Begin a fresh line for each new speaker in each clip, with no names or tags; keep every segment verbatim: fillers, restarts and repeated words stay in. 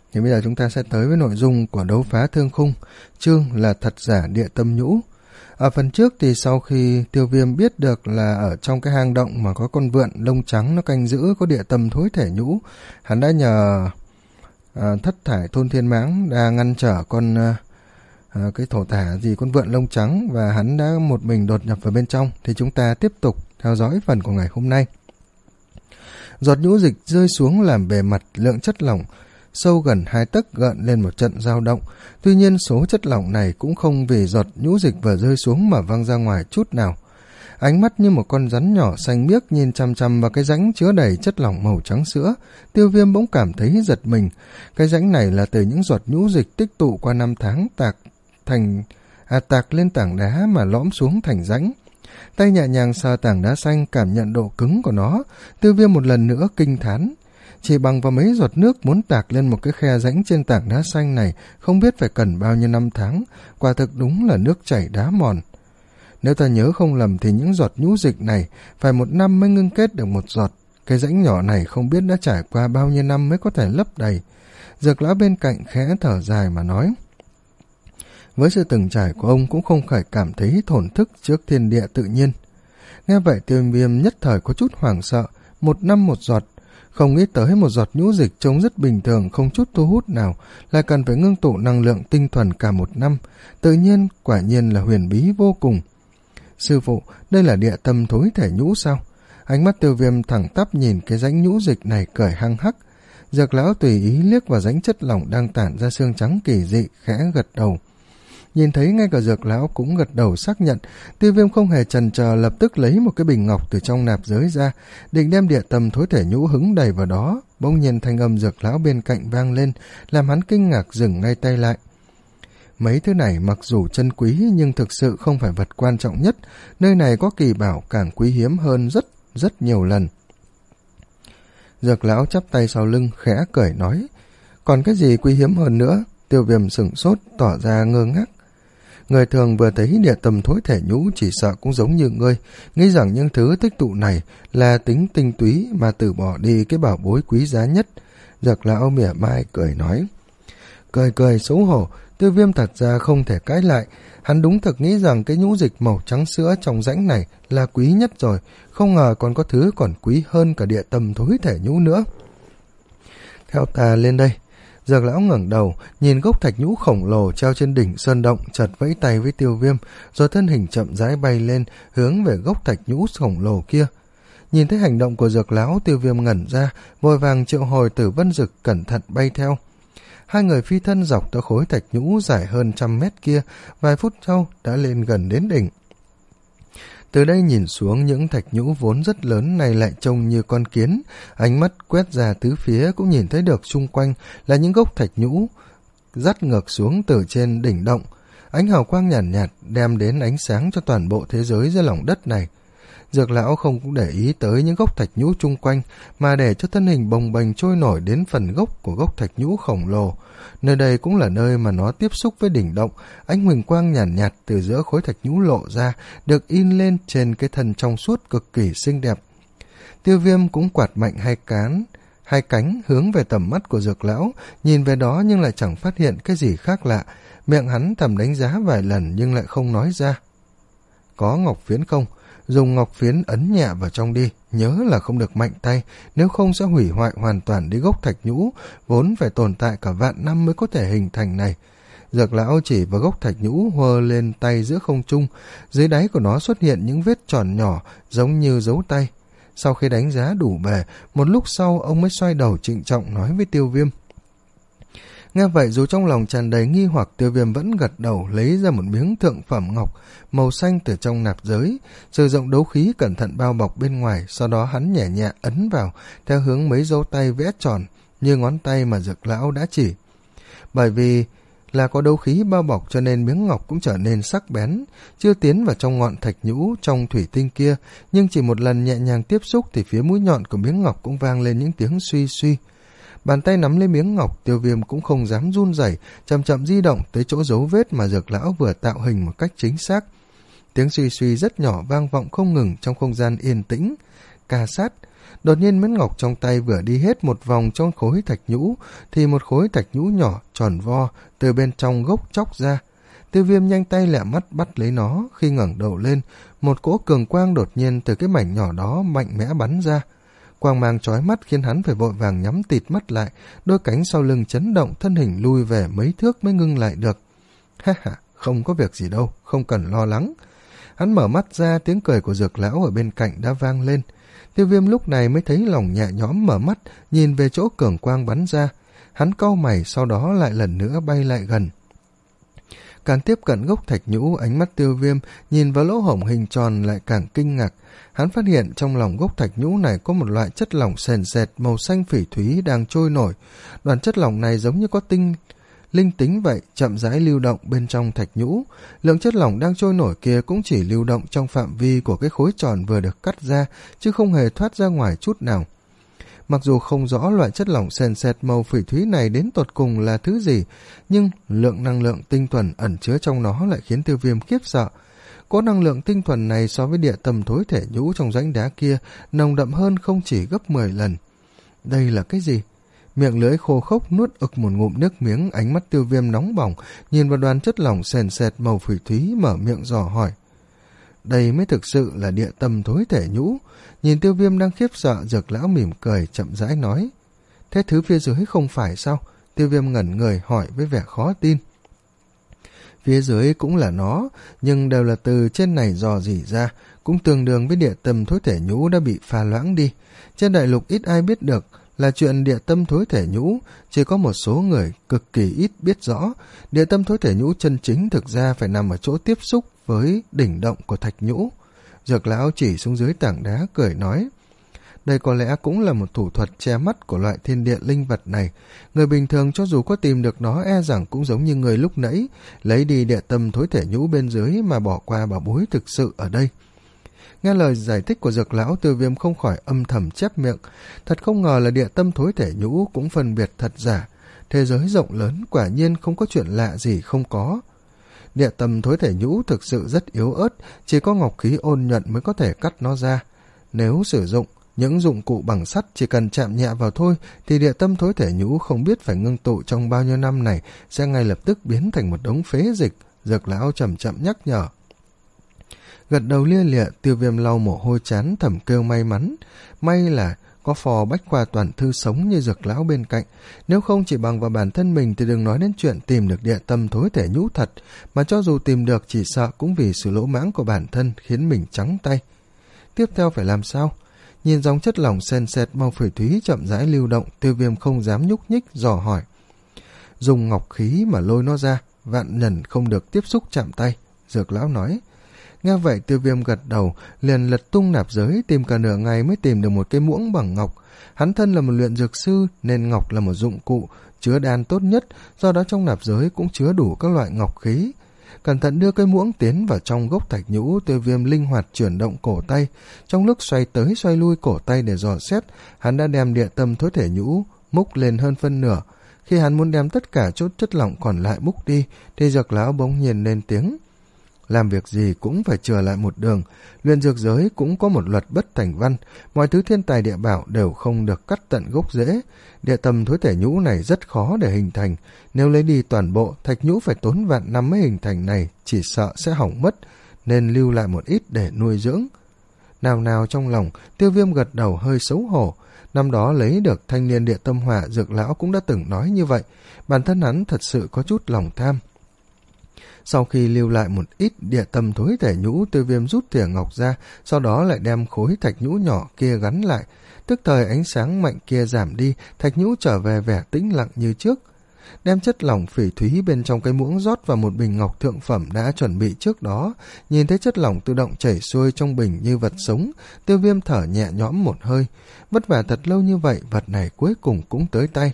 Thì bây giờ chúng ta sẽ tới với nội dung của đấu phá thương khung, chương là thật giả địa tâm nhũ. Ở phần trước thì sau khi Tiêu Viêm biết được là ở trong cái hang động mà có con vượn lông trắng nó canh giữ có địa tâm thối thể nhũ, hắn đã nhờ à, thất thải thôn thiên mãng đã ngăn trở con à, à, cái thổ tả gì con vượn lông trắng, và hắn đã một mình đột nhập vào bên trong. Thì chúng ta tiếp tục theo dõi phần của ngày hôm nay. Giọt nhũ dịch rơi xuống làm bề mặt lượng chất lỏng sâu gần hai tấc gợn lên một trận dao động. Tuy nhiên số chất lỏng này cũng không vì giọt nhũ dịch vừa rơi xuống mà văng ra ngoài chút nào. Ánh mắt như một con rắn nhỏ xanh biếc nhìn chằm chằm vào cái rãnh chứa đầy chất lỏng màu trắng sữa. Tiêu Viêm bỗng cảm thấy giật mình. Cái rãnh này là từ những giọt nhũ dịch tích tụ qua năm tháng tạc thành à, tạc lên tảng đá mà lõm xuống thành rãnh. Tay nhẹ nhàng sờ tảng đá xanh, cảm nhận độ cứng của nó. Tiêu Viêm một lần nữa kinh thán. Chỉ bằng vào mấy giọt nước muốn tạc lên một cái khe rãnh trên tảng đá xanh này không biết phải cần bao nhiêu năm tháng. Quả thực đúng là nước chảy đá mòn. Nếu ta nhớ không lầm thì những giọt nhũ dịch này phải một năm mới ngưng kết được một giọt. Cái rãnh nhỏ này không biết đã trải qua bao nhiêu năm mới có thể lấp đầy. Dược lão bên cạnh khẽ thở dài mà nói. Với sự từng trải của ông cũng không khỏi cảm thấy thổn thức trước thiên địa tự nhiên. Nghe vậy Tiêu Viêm nhất thời có chút hoảng sợ. Một năm một giọt. Không nghĩ tới một giọt nhũ dịch trông rất bình thường, không chút thu hút nào, lại cần phải ngưng tụ năng lượng tinh thuần cả một năm. Tự nhiên, quả nhiên là huyền bí vô cùng. Sư phụ, đây là địa tâm thối thể nhũ sao? Ánh mắt Tiêu Viêm thẳng tắp nhìn cái rãnh nhũ dịch này cười hăng hắc. Dược lão tùy ý liếc vào rãnh chất lỏng đang tản ra xương trắng kỳ dị, khẽ gật đầu. Nhìn thấy ngay cả dược lão cũng gật đầu xác nhận, Tiêu Viêm không hề chần chờ lập tức lấy một cái bình ngọc từ trong nạp giới ra, định đem địa tâm thối thể nhũ hứng đầy vào đó. Bỗng nhiên thanh âm dược lão bên cạnh vang lên, làm hắn kinh ngạc dừng ngay tay lại. Mấy thứ này mặc dù chân quý nhưng thực sự không phải vật quan trọng nhất, nơi này có kỳ bảo càng quý hiếm hơn rất rất nhiều lần. Dược lão chắp tay sau lưng khẽ cười nói, còn cái gì quý hiếm hơn nữa? Tiêu Viêm sửng sốt tỏ ra ngơ ngác. Người thường vừa thấy địa tâm thối thể nhũ chỉ sợ cũng giống như ngươi, nghĩ rằng những thứ tích tụ này là tính tinh túy mà từ bỏ đi cái bảo bối quý giá nhất. Dược lão mỉa mai cười nói. Cười cười xấu hổ, Tiêu Viêm thật ra không thể cãi lại. Hắn đúng thực nghĩ rằng cái nhũ dịch màu trắng sữa trong rãnh này là quý nhất rồi, không ngờ còn có thứ còn quý hơn cả địa tâm thối thể nhũ nữa. Theo ta lên đây. Dược lão ngẩng đầu, nhìn gốc thạch nhũ khổng lồ treo trên đỉnh sơn động, chợt vẫy tay với Tiêu Viêm, rồi thân hình chậm rãi bay lên, hướng về gốc thạch nhũ khổng lồ kia. Nhìn thấy hành động của dược lão, Tiêu Viêm ngẩn ra, vội vàng triệu hồi Tử Vân Dực cẩn thận bay theo. Hai người phi thân dọc tới khối thạch nhũ dài hơn trăm mét kia, vài phút sau đã lên gần đến đỉnh. Từ đây nhìn xuống, những thạch nhũ vốn rất lớn này lại trông như con kiến, ánh mắt quét ra tứ phía cũng nhìn thấy được xung quanh là những gốc thạch nhũ dắt ngược xuống từ trên đỉnh động. Ánh hào quang nhàn nhạt, nhạt đem đến ánh sáng cho toàn bộ thế giới dưới lòng đất này. Dược lão không cũng để ý tới những gốc thạch nhũ chung quanh, mà để cho thân hình bồng bềnh trôi nổi đến phần gốc của gốc thạch nhũ khổng lồ. Nơi đây cũng là nơi mà nó tiếp xúc với đỉnh động, ánh huỳnh quang nhàn nhạt, nhạt từ giữa khối thạch nhũ lộ ra, được in lên trên cái thân trong suốt cực kỳ xinh đẹp. Tiêu Viêm cũng quạt mạnh hai cán, hai cánh hướng về tầm mắt của dược lão, nhìn về đó nhưng lại chẳng phát hiện cái gì khác lạ. Miệng hắn thầm đánh giá vài lần nhưng lại không nói ra. Có ngọc phiến không? Dùng ngọc phiến ấn nhẹ vào trong đi, nhớ là không được mạnh tay, nếu không sẽ hủy hoại hoàn toàn đi gốc thạch nhũ, vốn phải tồn tại cả vạn năm mới có thể hình thành này. Dược lão chỉ vào gốc thạch nhũ hơ lên tay giữa không trung, dưới đáy của nó xuất hiện những vết tròn nhỏ giống như dấu tay. Sau khi đánh giá đủ bề, một lúc sau ông mới xoay đầu trịnh trọng nói với Tiêu Viêm. Nghe vậy dù trong lòng tràn đầy nghi hoặc, Tiêu Viêm vẫn gật đầu lấy ra một miếng thượng phẩm ngọc màu xanh từ trong nạp giới, sử dụng đấu khí cẩn thận bao bọc bên ngoài, sau đó hắn nhẹ nhẹ ấn vào theo hướng mấy dấu tay vẽ tròn như ngón tay mà dược lão đã chỉ. Bởi vì là có đấu khí bao bọc cho nên miếng ngọc cũng trở nên sắc bén, chưa tiến vào trong ngọn thạch nhũ trong thủy tinh kia, nhưng chỉ một lần nhẹ nhàng tiếp xúc thì phía mũi nhọn của miếng ngọc cũng vang lên những tiếng suy suy. Bàn tay nắm lấy miếng ngọc, Tiêu Viêm cũng không dám run rẩy, chậm chậm di động tới chỗ dấu vết mà dược lão vừa tạo hình một cách chính xác. Tiếng suy suy rất nhỏ vang vọng không ngừng trong không gian yên tĩnh. Ca sát, Đột nhiên miếng ngọc trong tay vừa đi hết một vòng trong khối thạch nhũ, thì một khối thạch nhũ nhỏ, tròn vo, từ bên trong gốc chóc ra. Tiêu Viêm nhanh tay lẹ mắt bắt lấy nó, khi ngẩng đầu lên, một cỗ cường quang đột nhiên từ cái mảnh nhỏ đó mạnh mẽ bắn ra. Quang mang chói mắt khiến hắn phải vội vàng nhắm tịt mắt lại, đôi cánh sau lưng chấn động, thân hình lui về mấy thước mới ngưng lại được. Ha ha, không có việc gì đâu, không cần lo lắng. Hắn mở mắt ra, tiếng cười của Dược lão ở bên cạnh đã vang lên. Tiêu Viêm lúc này mới thấy lòng nhẹ nhõm, mở mắt, nhìn về chỗ cường quang bắn ra. Hắn cau mày, sau đó lại lần nữa bay lại gần. Càng tiếp cận gốc thạch nhũ, ánh mắt Tiêu Viêm nhìn vào lỗ hổng hình tròn lại càng kinh ngạc. Hắn phát hiện trong lòng gốc thạch nhũ này có một loại chất lỏng sền sệt màu xanh phỉ thúy đang trôi nổi. Đoàn chất lỏng này giống như có tinh linh tính vậy, chậm rãi lưu động bên trong thạch nhũ. Lượng chất lỏng đang trôi nổi kia cũng chỉ lưu động trong phạm vi của cái khối tròn vừa được cắt ra, chứ không hề thoát ra ngoài chút nào. Mặc dù không rõ loại chất lỏng sền sệt màu phỉ thúy này đến tột cùng là thứ gì, nhưng lượng năng lượng tinh thuần ẩn chứa trong nó lại khiến Tiêu Viêm khiếp sợ. Cỗ năng lượng tinh thuần này so với địa tâm thối thể nhũ trong rãnh đá kia nồng đậm hơn không chỉ gấp mười lần. Đây là cái gì? Miệng lưỡi khô khốc nuốt ực một ngụm nước miếng, ánh mắt Tiêu Viêm nóng bỏng, nhìn vào đoàn chất lỏng sền sệt màu phỉ thúy, mở miệng dò hỏi. Đây mới thực sự là địa tâm thối thể nhũ. Nhìn Tiêu Viêm đang khiếp sợ, Dược lão mỉm cười chậm rãi nói. Thế thứ phía dưới không phải sao? Tiêu Viêm ngẩn người hỏi với vẻ khó tin. Phía dưới cũng là nó, nhưng đều là từ trên này dò dỉ ra, cũng tương đương với địa tâm thối thể nhũ đã bị pha loãng đi. Trên đại lục ít ai biết được là chuyện địa tâm thối thể nhũ, chỉ có một số người cực kỳ ít biết rõ. Địa tâm thối thể nhũ chân chính thực ra phải nằm ở chỗ tiếp xúc với đỉnh động của thạch nhũ. Dược lão chỉ xuống dưới tảng đá cười nói. Đây có lẽ cũng là một thủ thuật che mắt của loại thiên địa linh vật này. Người bình thường cho dù có tìm được nó e rằng cũng giống như người lúc nãy, lấy đi địa tâm thối thể nhũ bên dưới mà bỏ qua bảo bối thực sự ở đây. Nghe lời giải thích của Dược lão, Tiêu Viêm không khỏi âm thầm chép miệng. Thật không ngờ là địa tâm thối thể nhũ cũng phân biệt thật giả. Thế giới rộng lớn quả nhiên không có chuyện lạ gì không có. Địa tâm thối thể nhũ thực sự rất yếu ớt, chỉ có ngọc khí ôn nhuận mới có thể cắt nó ra. Nếu sử dụng những dụng cụ bằng sắt chỉ cần chạm nhẹ vào thôi, thì địa tâm thối thể nhũ không biết phải ngưng tụ trong bao nhiêu năm này sẽ ngay lập tức biến thành một đống phế dịch. Dược lão chậm chậm nhắc nhở. Gật đầu lia lịa, Tiêu Viêm lau mồ hôi chán thầm kêu may mắn. May là có phò bách khoa toàn thư sống như Dược lão bên cạnh. Nếu không chỉ bằng vào bản thân mình thì đừng nói đến chuyện tìm được địa tâm thối thể nhũ thật, mà cho dù tìm được chỉ sợ cũng vì sự lỗ mãng của bản thân khiến mình trắng tay. Tiếp theo phải làm sao? Nhìn dòng chất lỏng sền sệt màu phỉ thúy chậm rãi lưu động, Tiêu Viêm không dám nhúc nhích, dò hỏi. Dùng ngọc khí mà lôi nó ra, vạn lần không được tiếp xúc chạm tay, Dược lão nói. Nghe vậy Tiêu Viêm gật đầu, liền lật tung nạp giới, tìm cả nửa ngày mới tìm được một cái muỗng bằng ngọc. Hắn thân là một luyện dược sư nên ngọc là một dụng cụ chứa đan tốt nhất, do đó trong nạp giới cũng chứa đủ các loại ngọc khí. Cẩn thận đưa cái muỗng tiến vào trong gốc thạch nhũ, Tiêu Viêm linh hoạt chuyển động cổ tay. Trong lúc xoay tới xoay lui cổ tay để dò xét, hắn đã đem địa tâm thối thể nhũ múc lên hơn phân nửa. Khi hắn muốn đem tất cả chút chất lỏng còn lại múc đi, thì Dược lão bỗng nhiên lên tiếng. Làm việc gì cũng phải chừa lại một đường, luyện dược giới cũng có một luật bất thành văn, mọi thứ thiên tài địa bảo đều không được cắt tận gốc rễ. Địa tâm thối thể nhũ này rất khó để hình thành, nếu lấy đi toàn bộ, thạch nhũ phải tốn vạn năm mới hình thành này, chỉ sợ sẽ hỏng mất, nên lưu lại một ít để nuôi dưỡng. Nào nào trong lòng, Tiêu Viêm gật đầu hơi xấu hổ. Năm đó lấy được thanh niên địa tâm hỏa, Dược lão cũng đã từng nói như vậy, bản thân hắn thật sự có chút lòng tham. Sau khi lưu lại một ít địa tâm thối thể nhũ, Tiêu Viêm rút thìa ngọc ra, sau đó lại đem khối thạch nhũ nhỏ kia gắn lại. Tức thời ánh sáng mạnh kia giảm đi, thạch nhũ trở về vẻ tĩnh lặng như trước. Đem chất lỏng phỉ thúy bên trong cái muỗng rót vào một bình ngọc thượng phẩm đã chuẩn bị trước đó. Nhìn thấy chất lỏng tự động chảy xuôi trong bình như vật sống, Tiêu Viêm thở nhẹ nhõm một hơi. Vất vả thật lâu như vậy, vật này cuối cùng cũng tới tay.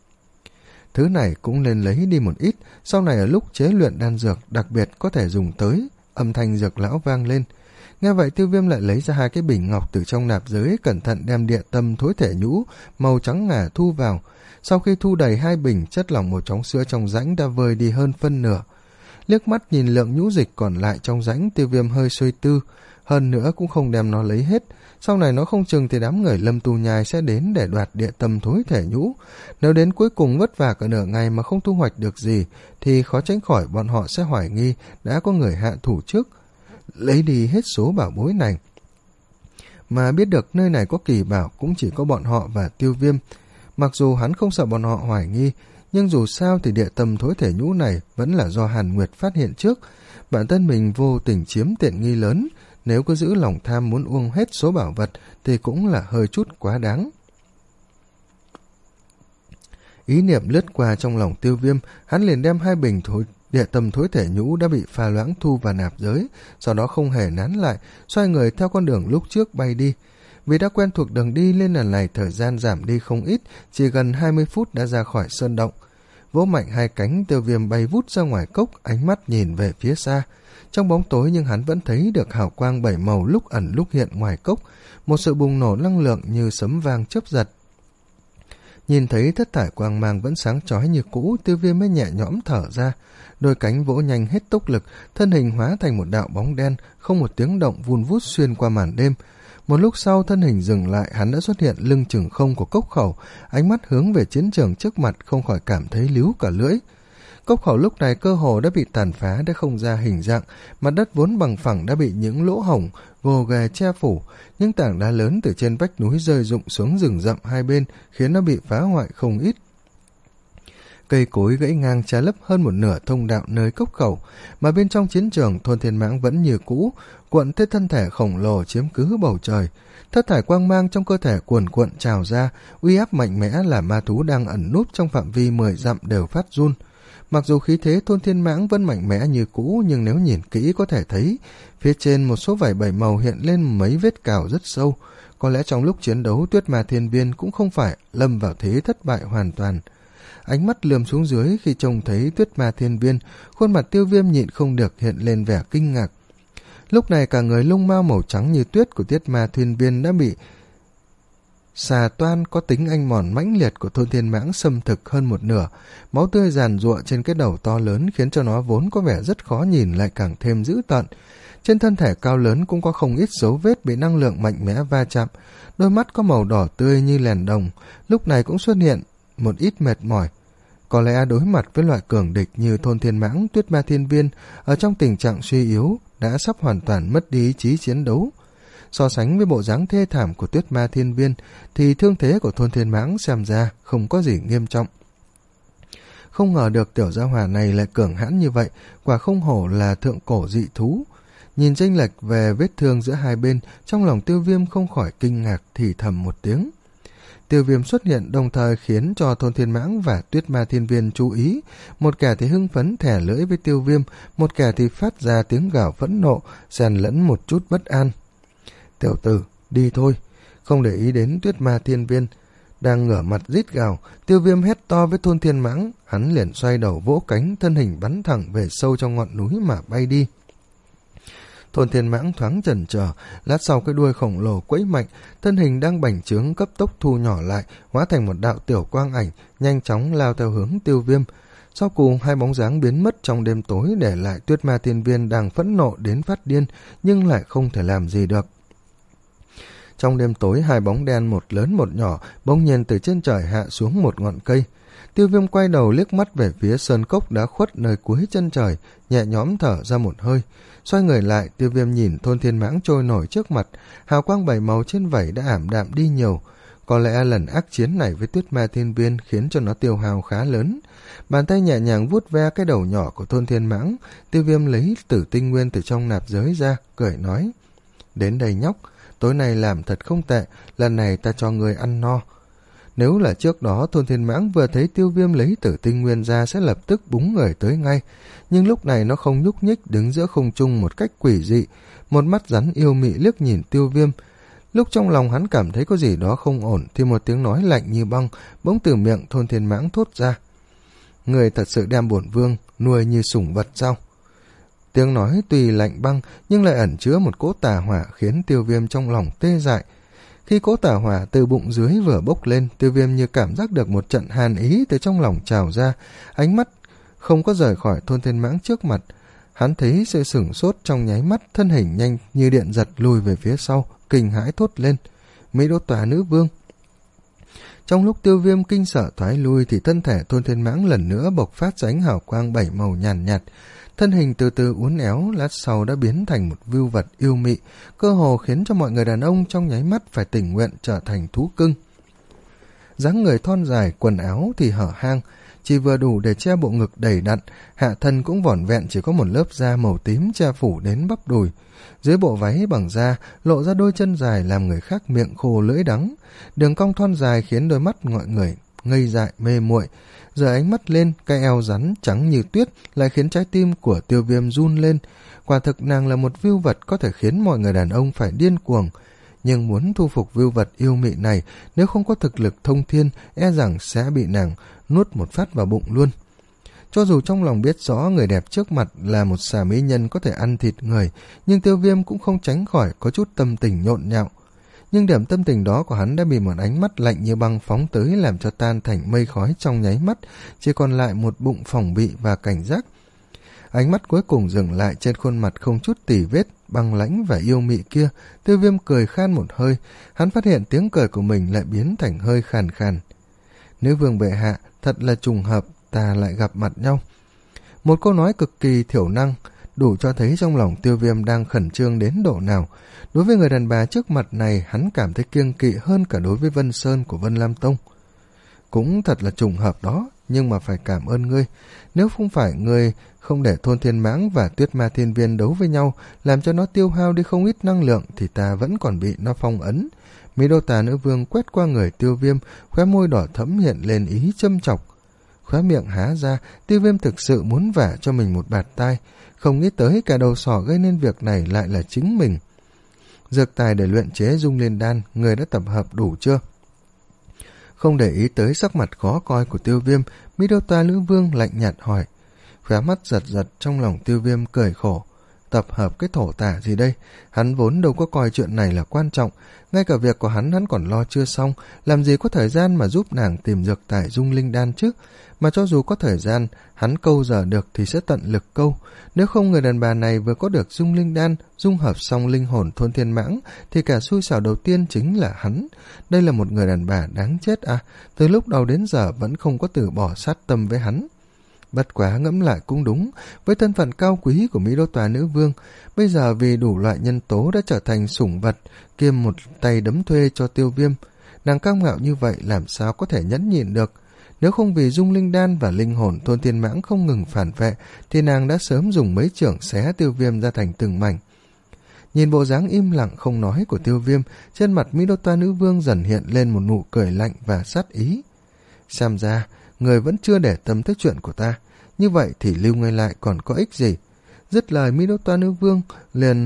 Thứ này cũng nên lấy đi một ít, sau này ở lúc chế luyện đan dược đặc biệt có thể dùng tới. Âm thanh Dược lão vang lên. Nghe vậy Tiêu Viêm lại lấy ra hai cái bình ngọc từ trong nạp giới, cẩn thận đem địa tâm thối thể nhũ màu trắng ngà thu vào. Sau khi thu đầy hai bình, chất lỏng màu trắng sữa trong rãnh đã vơi đi hơn phân nửa. Liếc mắt nhìn lượng nhũ dịch còn lại trong rãnh, Tiêu Viêm hơi suy tư, hơn nữa cũng không đem nó lấy hết. Sau này nó không chừng thì đám người Lâm Tu Nhai sẽ đến để đoạt địa tâm thối thể nhũ. Nếu đến cuối cùng vất vả cả nửa ngày mà không thu hoạch được gì, thì khó tránh khỏi bọn họ sẽ hoài nghi đã có người hạ thủ trước, lấy đi hết số bảo bối này. Mà biết được nơi này có kỳ bảo cũng chỉ có bọn họ và Tiêu Viêm. Mặc dù hắn không sợ bọn họ hoài nghi, nhưng dù sao thì địa tâm thối thể nhũ này vẫn là do Hàn Nguyệt phát hiện trước. Bản thân mình vô tình chiếm tiện nghi lớn, nếu cứ giữ lòng tham muốn uống hết số bảo vật thì cũng là hơi chút quá đáng. Ý niệm lướt qua trong lòng Tiêu Viêm, hắn liền đem hai bình thối, địa tâm thối thể nhũ đã bị pha loãng thu vào nạp giới, sau đó không hề nán lại, xoay người theo con đường lúc trước bay đi. Vì đã quen thuộc đường đi nên lần này thời gian giảm đi không ít, chỉ gần hai mươi phút đã ra khỏi sơn động. Vỗ mạnh hai cánh, Tiêu Viêm bay vút ra ngoài cốc, ánh mắt nhìn về phía xa. Trong bóng tối nhưng hắn vẫn thấy được hào quang bảy màu lúc ẩn lúc hiện ngoài cốc, một sự bùng nổ năng lượng như sấm vang chớp giật. Nhìn thấy thất thải quang mang vẫn sáng chói như cũ, Tiêu Viêm mới nhẹ nhõm thở ra. Đôi cánh vỗ nhanh hết tốc lực, thân hình hóa thành một đạo bóng đen, không một tiếng động vun vút xuyên qua màn đêm. Một lúc sau thân hình dừng lại, hắn đã xuất hiện lưng chừng không của cốc khẩu, ánh mắt hướng về chiến trường trước mặt, không khỏi cảm thấy líu cả lưỡi. Cốc khẩu lúc này cơ hồ đã bị tàn phá đã không ra hình dạng, mặt đất vốn bằng phẳng đã bị những lỗ hổng gồ ghề che phủ, những tảng đá lớn từ trên vách núi rơi rụng xuống rừng rậm hai bên khiến nó bị phá hoại không ít. Cây cối gãy ngang che lấp hơn một nửa thông đạo nơi cốc khẩu, mà bên trong chiến trường Thôn Thiên Mãng vẫn như cũ, cuộn tới thân thể khổng lồ chiếm cứ bầu trời. Thất thải quang mang trong cơ thể cuồn cuộn trào ra, uy áp mạnh mẽ làm ma thú đang ẩn núp trong phạm vi mười dặm đều phát run. Mặc dù khí thế Thôn Thiên Mãng vẫn mạnh mẽ như cũ, nhưng nếu nhìn kỹ có thể thấy phía trên một số vảy bảy màu hiện lên mấy vết cào rất sâu. Có lẽ trong lúc chiến đấu Tuyết Ma Thiên Viên cũng không phải lâm vào thế thất bại hoàn toàn. Ánh mắt lườm xuống dưới khi trông thấy Tuyết Ma Thiên Viên, khuôn mặt Tiêu Viêm nhịn không được hiện lên vẻ kinh ngạc. Lúc này cả người lông mao màu trắng như tuyết của Tuyết Ma Thiên Viên đã bị xà toan có tính anh mòn mãnh liệt của Thôn Thiên Mãng xâm thực hơn một nửa. Máu tươi giàn giụa trên cái đầu to lớn khiến cho nó vốn có vẻ rất khó nhìn lại càng thêm dữ tợn. Trên thân thể cao lớn cũng có không ít dấu vết bị năng lượng mạnh mẽ va chạm. Đôi mắt có màu đỏ tươi như lèn đồng, lúc này cũng xuất hiện một ít mệt mỏi. Có lẽ đối mặt với loại cường địch như Thôn Thiên Mãng, Tuyết Ma Thiên Viên ở trong tình trạng suy yếu đã sắp hoàn toàn mất đi ý chí chiến đấu. So sánh với bộ dáng thê thảm của Tuyết Ma Thiên Viên thì thương thế của Thôn Thiên Mãng xem ra không có gì nghiêm trọng. Không ngờ được tiểu gia hỏa này lại cường hãn như vậy, quả không hổ là thượng cổ dị thú. Nhìn chênh lệch về vết thương giữa hai bên, trong lòng Tiêu Viêm không khỏi kinh ngạc thì thầm một tiếng. Tiêu Viêm xuất hiện đồng thời khiến cho Thôn Thiên Mãng và Tuyết Ma Thiên Viên chú ý. Một kẻ thì hưng phấn thẻ lưỡi với Tiêu Viêm, một kẻ thì phát ra tiếng gào phẫn nộ, xen lẫn một chút bất an. Tiểu tử, đi thôi. Không để ý đến Tuyết Ma Thiên Viên đang ngửa mặt rít gào, Tiêu Viêm hét to với Thôn Thiên Mãng, hắn liền xoay đầu vỗ cánh, thân hình bắn thẳng về sâu trong ngọn núi mà bay đi. Thôn Thiên Mãng thoáng chần chờ, lát sau cái đuôi khổng lồ quẫy mạnh, thân hình đang bành trướng cấp tốc thu nhỏ lại, hóa thành một đạo tiểu quang ảnh, nhanh chóng lao theo hướng Tiêu Viêm. Sau cùng hai bóng dáng biến mất trong đêm tối, để lại Tuyết Ma Thiên Viên đang phẫn nộ đến phát điên, nhưng lại không thể làm gì được. Trong đêm tối, hai bóng đen một lớn một nhỏ bỗng nhiên từ trên trời hạ xuống một ngọn cây. Tiêu Viêm quay đầu liếc mắt về phía sơn cốc đã khuất nơi cuối chân trời, nhẹ nhõm thở ra một hơi. Xoay người lại, Tiêu Viêm nhìn Thôn Thiên Mãng trôi nổi trước mặt, hào quang bảy màu trên vảy đã ảm đạm đi nhiều. Có lẽ lần ác chiến này với Tuyết Ma Thiên Viên khiến cho nó tiêu hao khá lớn. Bàn tay nhẹ nhàng vuốt ve cái đầu nhỏ của Thôn Thiên Mãng, Tiêu Viêm lấy tử tinh nguyên từ trong nạp giới ra, cười nói: Đến đây nhóc, tối nay làm thật không tệ, lần này ta cho người ăn no. Nếu là trước đó Thôn Thiên Mãng vừa thấy Tiêu Viêm lấy tử tinh nguyên ra sẽ lập tức búng người tới ngay, nhưng lúc này nó không nhúc nhích đứng giữa không trung một cách quỷ dị, một mắt rắn yêu mị liếc nhìn Tiêu Viêm. Lúc trong lòng hắn cảm thấy có gì đó không ổn thì một tiếng nói lạnh như băng bỗng từ miệng Thôn Thiên Mãng thốt ra: Người thật sự đem bổn vương nuôi như sủng vật sao? Tiếng nói tuy lạnh băng nhưng lại ẩn chứa một cỗ tà hỏa khiến Tiêu Viêm trong lòng tê dại. Khi cỗ tà hỏa từ bụng dưới vừa bốc lên, Tiêu Viêm như cảm giác được một trận hàn ý từ trong lòng trào ra, ánh mắt không có rời khỏi Thôn Thiên Mãng trước mặt. Hắn thấy sự sửng sốt trong nháy mắt, thân hình nhanh như điện giật lùi về phía sau, kinh hãi thốt lên: Mỹ Đô Tòa Nữ Vương! Trong lúc Tiêu Viêm kinh sợ thoái lui thì thân thể Thôn Thiên Mãng lần nữa bộc phát ra ánh hào quang bảy màu nhàn nhạt, nhạt. Thân hình từ từ uốn éo, lát sau đã biến thành một vưu vật yêu mị, cơ hồ khiến cho mọi người đàn ông trong nháy mắt phải tình nguyện trở thành thú cưng. Dáng người thon dài, quần áo thì hở hang, chỉ vừa đủ để che bộ ngực đầy đặn, hạ thân cũng vỏn vẹn chỉ có một lớp da màu tím che phủ đến bắp đùi. Dưới bộ váy bằng da lộ ra đôi chân dài làm người khác miệng khô lưỡi đắng, đường cong thon dài khiến đôi mắt mọi người ngây dại mê muội. Giờ ánh mắt lên, cái eo rắn trắng như tuyết lại khiến trái tim của Tiêu Viêm run lên. Quả thực nàng là một vưu vật có thể khiến mọi người đàn ông phải điên cuồng. Nhưng muốn thu phục vưu vật yêu mị này, nếu không có thực lực thông thiên, e rằng sẽ bị nàng nuốt một phát vào bụng luôn. Cho dù trong lòng biết rõ người đẹp trước mặt là một xà mỹ nhân có thể ăn thịt người, nhưng Tiêu Viêm cũng không tránh khỏi có chút tâm tình nhộn nhạo. Nhưng điểm tâm tình đó của hắn đã bị một ánh mắt lạnh như băng phóng tới làm cho tan thành mây khói trong nháy mắt, chỉ còn lại một bụng phòng bị và cảnh giác. Ánh mắt cuối cùng dừng lại trên khuôn mặt không chút tì vết, băng lãnh và yêu mị kia. Tiêu Viêm cười khan một hơi, hắn phát hiện tiếng cười của mình lại biến thành hơi khàn khàn. Nữ vương bệ hạ, thật là trùng hợp, ta lại gặp mặt nhau. Một câu nói cực kỳ thiểu năng, đủ cho thấy trong lòng Tiêu Viêm đang khẩn trương đến độ nào. Đối với người đàn bà trước mặt này, hắn cảm thấy kiêng kỵ hơn cả đối với Vân Sơn của Vân Lam Tông. Cũng thật là trùng hợp đó, nhưng mà phải cảm ơn ngươi. Nếu không phải ngươi không để Thôn Thiên Mãng và Tuyết Ma Thiên Viên đấu với nhau, làm cho nó tiêu hao đi không ít năng lượng, thì ta vẫn còn bị nó phong ấn. Mỹ Đô Tà Nữ Vương quét qua người Tiêu Viêm, khóe môi đỏ thẫm hiện lên ý châm chọc. Khóe miệng há ra, Tiêu Viêm thực sự muốn vả cho mình một bạt tai, không nghĩ tới cả đầu sỏ gây nên việc này lại là chính mình. Dược tài để luyện chế Dung Liên Đan, người đã tập hợp đủ chưa? Không để ý tới sắc mặt khó coi của Tiêu Viêm, Mỹ Đô Tà Nữ Vương lạnh nhạt hỏi. Khóe mắt giật giật, trong lòng Tiêu Viêm cười khổ. Tập hợp cái thổ tả gì đây? Hắn vốn đâu có coi chuyện này là quan trọng, ngay cả việc của hắn hắn còn lo chưa xong, làm gì có thời gian mà giúp nàng tìm dược tài Dung Linh Đan chứ? Mà cho dù có thời gian, hắn câu giờ được thì sẽ tận lực câu. Nếu không người đàn bà này vừa có được Dung Linh Đan, dung hợp xong linh hồn Thôn Thiên Mãng, thì cả xui xẻo đầu tiên chính là hắn. Đây là một người đàn bà đáng chết à, từ lúc đầu đến giờ vẫn không có từ bỏ sát tâm với hắn. Bất quá ngẫm lại cũng đúng, với thân phận cao quý của Mỹ Đô Tòa Nữ Vương, bây giờ vì đủ loại nhân tố đã trở thành sủng vật, kiêm một tay đấm thuê cho Tiêu Viêm. Nàng cao ngạo như vậy làm sao có thể nhẫn nhịn được? Nếu không vì Dung Linh Đan và linh hồn Thôn Thiên Mãng không ngừng phản vệ, thì nàng đã sớm dùng mấy chưởng xé Tiêu Viêm ra thành từng mảnh. Nhìn bộ dáng im lặng không nói của Tiêu Viêm, trên mặt Mỹ Đô Tòa Nữ Vương dần hiện lên một nụ cười lạnh và sát ý. Xem ra, người vẫn chưa để tâm tới chuyện của ta, như vậy thì lưu ngay lại còn có ích gì? Dứt lời, Mỹ Đô Tòa Nữ Vương liền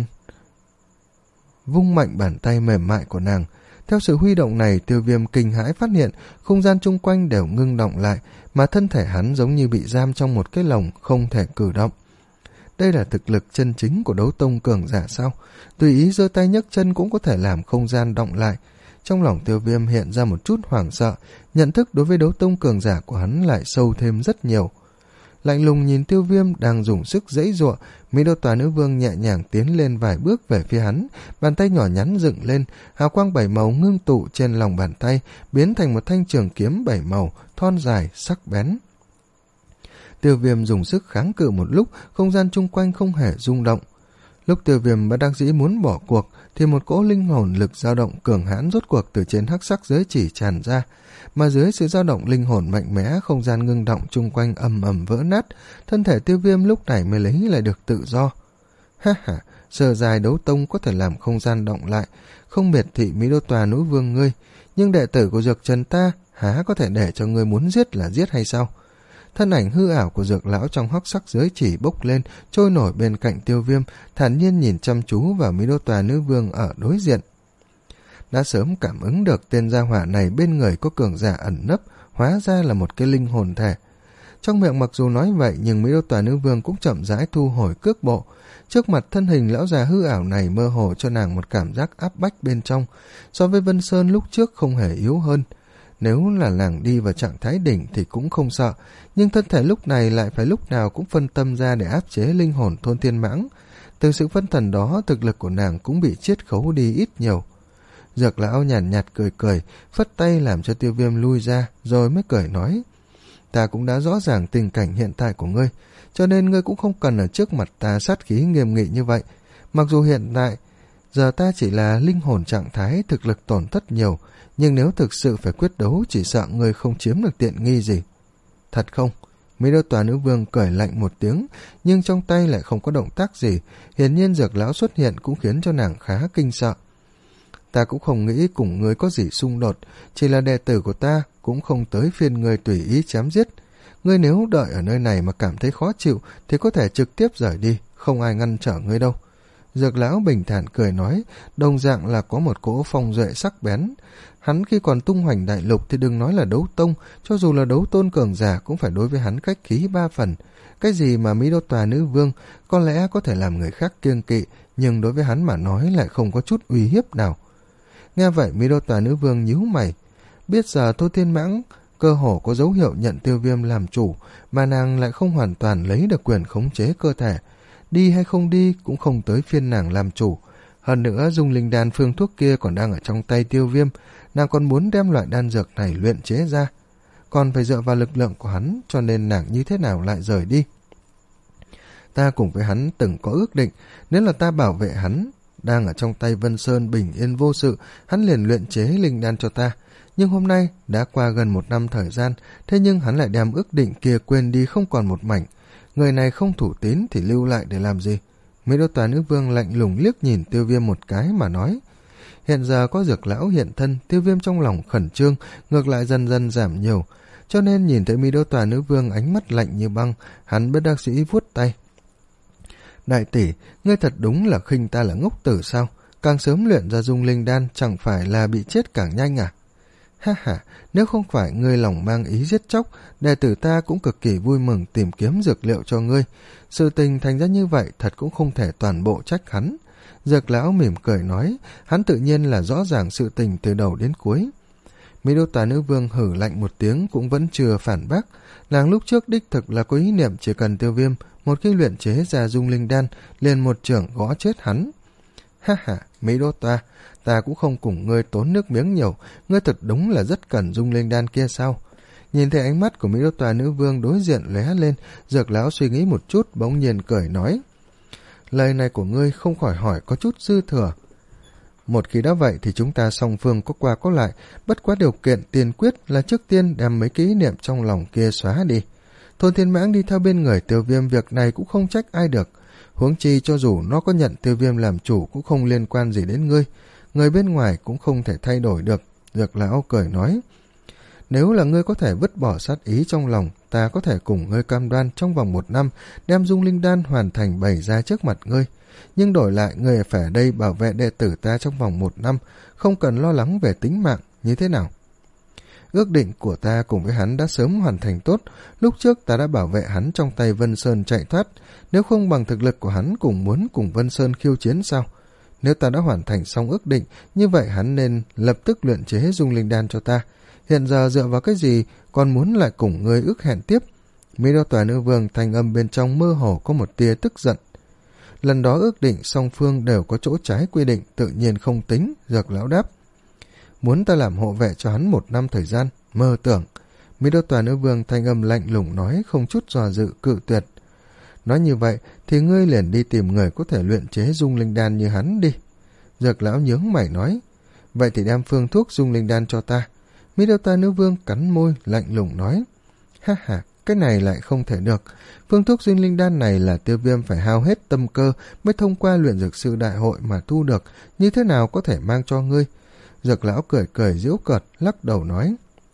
vung mạnh bàn tay mềm mại của nàng. Theo sự huy động này, Tiêu Viêm kinh hãi phát hiện không gian chung quanh đều ngưng động lại, mà thân thể hắn giống như bị giam trong một cái lồng không thể cử động. Đây là thực lực chân chính của đấu tông cường giả sao? Tùy ý giơ tay nhấc chân cũng có thể làm không gian động lại. Trong lòng Tiêu Viêm hiện ra một chút hoảng sợ, nhận thức đối với đấu tông cường giả của hắn lại sâu thêm rất nhiều. Lạnh lùng nhìn Tiêu Viêm đang dùng sức giãy giụa, Mỹ Đô Tòa Nữ Vương nhẹ nhàng tiến lên vài bước về phía hắn, bàn tay nhỏ nhắn dựng lên, hào quang bảy màu ngưng tụ trên lòng bàn tay, biến thành một thanh trường kiếm bảy màu, thon dài, sắc bén. Tiêu Viêm dùng sức kháng cự một lúc, không gian chung quanh không hề rung động. Lúc Tiêu Viêm bất đắc dĩ muốn bỏ cuộc, thì một cỗ linh hồn lực dao động cường hãn rốt cuộc từ trên hắc sắc giới chỉ tràn ra, mà dưới sự dao động linh hồn mạnh mẽ, không gian ngưng động chung quanh ầm ầm vỡ nát, thân thể Tiêu Viêm lúc này mới lấy lại được tự do. Ha ha, giờ dài đấu tông có thể làm không gian động lại, không miệt thị Mỹ Đô Tòa Nữ Vương ngươi, nhưng đệ tử của Dược Trần ta há có thể để cho ngươi muốn giết là giết hay sao? Thân ảnh hư ảo của Dược lão trong hắc sắc giới chỉ bốc lên, trôi nổi bên cạnh Tiêu Viêm, thản nhiên nhìn chăm chú vào Mỹ Đô Tòa Nữ Vương ở đối diện. Đã sớm cảm ứng được tên gia hỏa này bên người có cường giả ẩn nấp, hóa ra là một cái linh hồn thể. Trong miệng mặc dù nói vậy, nhưng Mỹ Đô Tòa Nữ Vương cũng chậm rãi thu hồi cước bộ. Trước mặt thân hình lão già hư ảo này mơ hồ cho nàng một cảm giác áp bách bên trong, so với Vân Sơn lúc trước không hề yếu hơn. Nếu là nàng đi vào trạng thái đỉnh thì cũng không sợ, nhưng thân thể lúc này lại phải lúc nào cũng phân tâm ra để áp chế linh hồn Thôn Thiên Mãng. Từ sự phân thần đó, thực lực của nàng cũng bị chiết khấu đi ít nhiều. Dược lão nhàn nhạt, nhạt cười cười, phất tay làm cho Tiêu Viêm lui ra, rồi mới cười nói: ta cũng đã rõ ràng tình cảnh hiện tại của ngươi, cho nên ngươi cũng không cần ở trước mặt ta sát khí nghiêm nghị như vậy. Mặc dù hiện tại giờ ta chỉ là linh hồn trạng thái, thực lực tổn thất nhiều, nhưng nếu thực sự phải quyết đấu, chỉ sợ ngươi không chiếm được tiện nghi gì. Thật không? Mỹ Đô Tòa Nữ Vương cười lạnh một tiếng, nhưng trong tay lại không có động tác gì. Hiển nhiên Dược lão xuất hiện cũng khiến cho nàng khá kinh sợ. Ta cũng không nghĩ cùng ngươi có gì xung đột, chỉ là đệ tử của ta, cũng không tới phiên ngươi tùy ý chém giết. Ngươi nếu đợi ở nơi này mà cảm thấy khó chịu thì có thể trực tiếp rời đi, không ai ngăn trở ngươi đâu. Dược lão bình thản cười nói, đồng dạng là có một cỗ phong duệ sắc bén. Hắn khi còn tung hoành đại lục thì đừng nói là đấu tông, cho dù là đấu tôn cường giả cũng phải đối với hắn cách khí ba phần. Cái gì mà Mỹ Đô Tòa Nữ Vương có lẽ có thể làm người khác kiêng kỵ, nhưng đối với hắn mà nói lại không có chút uy hiếp nào. Nghe vậy Mỹ Đô Tòa Nữ Vương nhíu mày, biết giờ Thôn Thiên Mãng cơ hồ có dấu hiệu nhận Tiêu Viêm làm chủ, mà nàng lại không hoàn toàn lấy được quyền khống chế cơ thể. Đi hay không đi cũng không tới phiên nàng làm chủ. Hơn nữa dung linh đan phương thuốc kia còn đang ở trong tay Tiêu Viêm, nàng còn muốn đem loại đan dược này luyện chế ra, còn phải dựa vào lực lượng của hắn, cho nên nàng như thế nào lại rời đi. Ta cùng với hắn từng có ước định, nếu là ta bảo vệ hắn đang ở trong tay Vân Sơn bình yên vô sự, hắn liền luyện chế linh đan cho ta. Nhưng hôm nay đã qua gần một năm thời gian, thế nhưng hắn lại đem ước định kia quên đi không còn một mảnh. Người này không thủ tín thì lưu lại để làm gì? Mỹ Đô Tòa Nữ Vương lạnh lùng liếc nhìn Tiêu Viêm một cái mà nói. Hiện giờ có Dược lão hiện thân, Tiêu Viêm trong lòng khẩn trương, ngược lại dần dần giảm nhiều. Cho nên nhìn thấy Mỹ Đô Tòa Nữ Vương ánh mắt lạnh như băng, hắn bất đắc dĩ vuốt tay. Đại tỷ, ngươi thật đúng là khinh ta là ngốc tử sao? Càng sớm luyện ra dung linh đan chẳng phải là bị chết càng nhanh à? Ha ha, nếu không phải ngươi lòng mang ý giết chóc, đệ tử ta cũng cực kỳ vui mừng tìm kiếm dược liệu cho ngươi. Sự tình thành ra như vậy thật cũng không thể toàn bộ trách hắn. Dược lão mỉm cười nói, hắn tự nhiên là rõ ràng sự tình từ đầu đến cuối. Mỹ Đô Tòa Nữ Vương hử lạnh một tiếng cũng vẫn chưa phản bác. Nàng lúc trước đích thực là có ý niệm chỉ cần Tiêu Viêm một khi luyện chế ra dung linh đan, liền một chưởng gõ chết hắn. Ha ha, Mỹ Đô Tòa, ta cũng không cùng ngươi tốn nước miếng nhiều, ngươi thật đúng là rất cần dung linh đan kia sao? Nhìn thấy ánh mắt của Mỹ Đô Tòa Nữ Vương đối diện lóe lên, Dược lão suy nghĩ một chút bỗng nhiên cười nói, lời này của ngươi không khỏi hỏi có chút dư thừa. Một khi đã vậy thì chúng ta song phương có qua có lại, bất quá điều kiện tiên quyết là trước tiên đem mấy kỷ niệm trong lòng kia xóa đi. Thôn Thiên Mãng đi theo bên người Tiêu Viêm, việc này cũng không trách ai được. Huống chi cho dù nó có nhận Tiêu Viêm làm chủ cũng không liên quan gì đến ngươi, người bên ngoài cũng không thể thay đổi được. Dược lão cười nói, nếu là ngươi có thể vứt bỏ sát ý trong lòng, ta có thể cùng ngươi cam đoan trong vòng một năm đem dung linh đan hoàn thành bày ra trước mặt ngươi. Nhưng đổi lại ngươi phải ở đây bảo vệ đệ tử ta trong vòng một năm, không cần lo lắng về tính mạng, như thế nào? Ước định của ta cùng với hắn đã sớm hoàn thành tốt, lúc trước ta đã bảo vệ hắn trong tay Vân Sơn chạy thoát, nếu không bằng thực lực của hắn cũng muốn cùng Vân Sơn khiêu chiến sao? Nếu ta đã hoàn thành xong ước định, như vậy hắn nên lập tức luyện chế dung linh đan cho ta. Hiện giờ dựa vào cái gì còn muốn lại cùng ngươi ước hẹn tiếp? Mỹ Đô Tòa Nữ Vương thanh âm bên trong mơ hồ có một tia tức giận. Lần đó ước định song phương đều có chỗ trái quy định, tự nhiên không tính. Dược lão đáp, muốn ta làm hộ vệ cho hắn một năm thời gian, mơ tưởng. Mỹ Đô Tòa Nữ Vương thanh âm lạnh lùng nói, không chút dò dự cự tuyệt. Nói như vậy thì ngươi liền đi tìm người có thể luyện chế dung linh đan như hắn đi. Dược lão nhướng mày nói, vậy thì đem phương thuốc dung linh đan cho ta. Mỹ Đô Tòa Nữ Vương cắn môi lạnh lùng nói, ha ha, cái này lại không thể được. Phương thuốc dung linh đan này là Tiêu Viêm phải hao hết tâm cơ mới thông qua luyện dược sư đại hội mà thu được, như thế nào có thể mang cho ngươi? Dược lão cười cười giễu cợt, lắc đầu nói.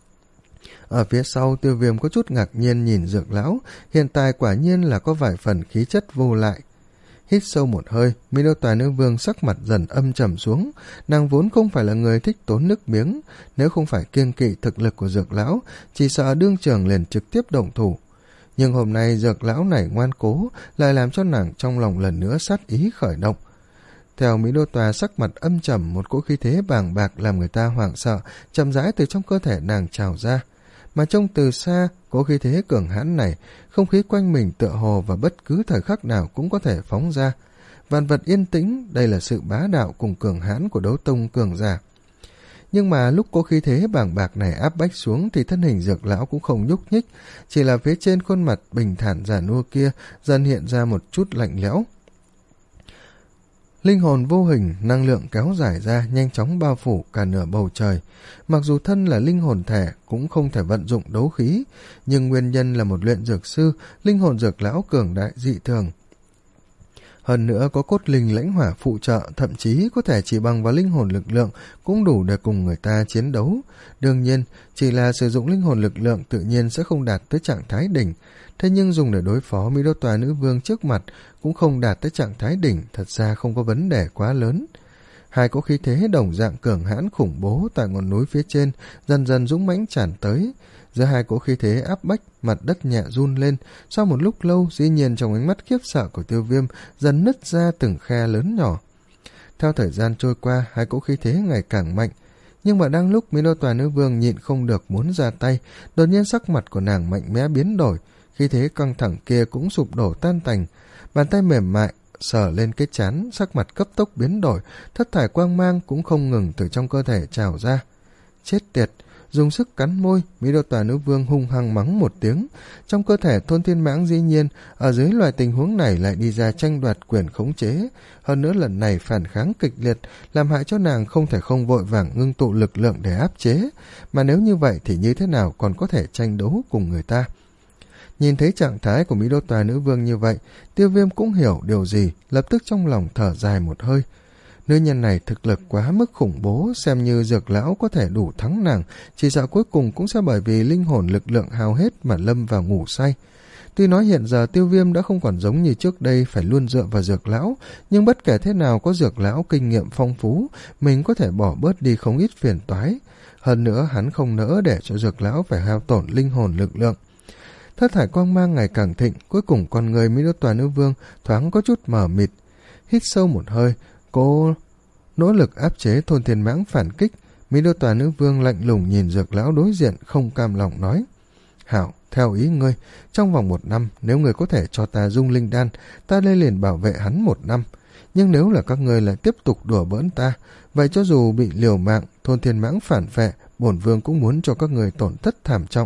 Ở phía sau Tiêu Viêm có chút ngạc nhiên nhìn Dược lão, hiện tại quả nhiên là có vài phần khí chất vô lại. Hít sâu một hơi, Mỹ Đô Tòa Nữ Vương sắc mặt dần âm trầm xuống. Nàng vốn không phải là người thích tốn nước miếng, nếu không phải kiêng kỵ thực lực của Dược lão, chỉ sợ đương trường liền trực tiếp động thủ. Nhưng hôm nay Dược lão này ngoan cố, lại làm cho nàng trong lòng lần nữa sát ý khởi động. Theo Mỹ Đô Tòa sắc mặt âm trầm, một cỗ khí thế bàng bạc làm người ta hoảng sợ, chậm rãi từ trong cơ thể nàng trào ra. Mà trông từ xa, cỗ khí thế cường hãn này, không khí quanh mình tựa hồ và bất cứ thời khắc nào cũng có thể phóng ra. Vạn vật yên tĩnh, đây là sự bá đạo cùng cường hãn của đấu tông cường giả. Nhưng mà lúc có khí thế bàng bạc này áp bách xuống thì thân hình Dược lão cũng không nhúc nhích, chỉ là phía trên khuôn mặt bình thản già nua kia dần hiện ra một chút lạnh lẽo. Linh hồn vô hình, năng lượng kéo dài ra, nhanh chóng bao phủ cả nửa bầu trời. Mặc dù thân là linh hồn thể, cũng không thể vận dụng đấu khí, nhưng nguyên nhân là một luyện dược sư, linh hồn Dược lão cường đại dị thường. Hơn nữa có cốt linh lãnh hỏa phụ trợ, thậm chí có thể chỉ bằng vào linh hồn lực lượng cũng đủ để cùng người ta chiến đấu. Đương nhiên, chỉ là sử dụng linh hồn lực lượng tự nhiên sẽ không đạt tới trạng thái đỉnh, thế nhưng dùng để đối phó Mỹ Đô Tòa Nữ Vương trước mặt cũng không đạt tới trạng thái đỉnh, thật ra không có vấn đề quá lớn. Hai cỗ khí thế đồng dạng cường hãn khủng bố tại ngọn núi phía trên dần dần dũng mãnh tràn tới. Giữa hai cỗ khí thế áp bách, mặt đất nhẹ run lên. Sau một lúc lâu, dĩ nhiên trong ánh mắt khiếp sợ của Tiêu Viêm dần nứt ra từng khe lớn nhỏ. Theo thời gian trôi qua, hai cỗ khí thế ngày càng mạnh. Nhưng mà đang lúc Mỹ Đô Tòa Nữ Vương nhịn không được muốn ra tay, đột nhiên sắc mặt của nàng mạnh mẽ biến đổi, khí thế căng thẳng kia cũng sụp đổ tan tành. Bàn tay mềm mại sờ lên cái trán, sắc mặt cấp tốc biến đổi, thất thải quang mang cũng không ngừng từ trong cơ thể trào ra. Chết tiệt! Dùng sức cắn môi, Mỹ Đô Tòa Nữ Vương hung hăng mắng một tiếng. Trong cơ thể Thôn Thiên Mãng dĩ nhiên, ở dưới loại tình huống này lại đi ra tranh đoạt quyền khống chế. Hơn nữa lần này phản kháng kịch liệt, làm hại cho nàng không thể không vội vàng ngưng tụ lực lượng để áp chế. Mà nếu như vậy thì như thế nào còn có thể tranh đấu cùng người ta? Nhìn thấy trạng thái của Mỹ Đô Tòa Nữ Vương như vậy, Tiêu Viêm cũng hiểu điều gì, lập tức trong lòng thở dài một hơi. Nữ nhân này thực lực quá mức khủng bố, xem như Dược lão có thể đủ thắng nàng, chỉ sợ cuối cùng cũng sẽ bởi vì linh hồn lực lượng hao hết mà lâm vào ngủ say. Tuy nói hiện giờ Tiêu Viêm đã không còn giống như trước đây phải luôn dựa vào Dược lão, nhưng bất kể thế nào có Dược lão kinh nghiệm phong phú, mình có thể bỏ bớt đi không ít phiền toái. Hơn nữa hắn không nỡ để cho Dược lão phải hao tổn linh hồn lực lượng. Thất thải quang mang ngày càng thịnh, cuối cùng con người Mỹ Đô Tòa Nữ Vương thoáng có chút mờ mịt. Hít sâu một hơi, cô nỗ lực áp chế Thôn Thiên Mãng phản kích. Mỹ Đô Tòa Nữ Vương lạnh lùng nhìn Dược lão đối diện, không cam lòng nói: Hảo, theo ý ngươi, trong vòng một năm, nếu ngươi có thể cho ta dung linh đan, ta lên liền bảo vệ hắn một năm. Nhưng nếu là các ngươi lại tiếp tục đùa bỡn ta, vậy cho dù bị liều mạng, Thôn Thiên Mãng phản vệ, bổn vương cũng muốn cho các ngươi tổn thất thảm trọng.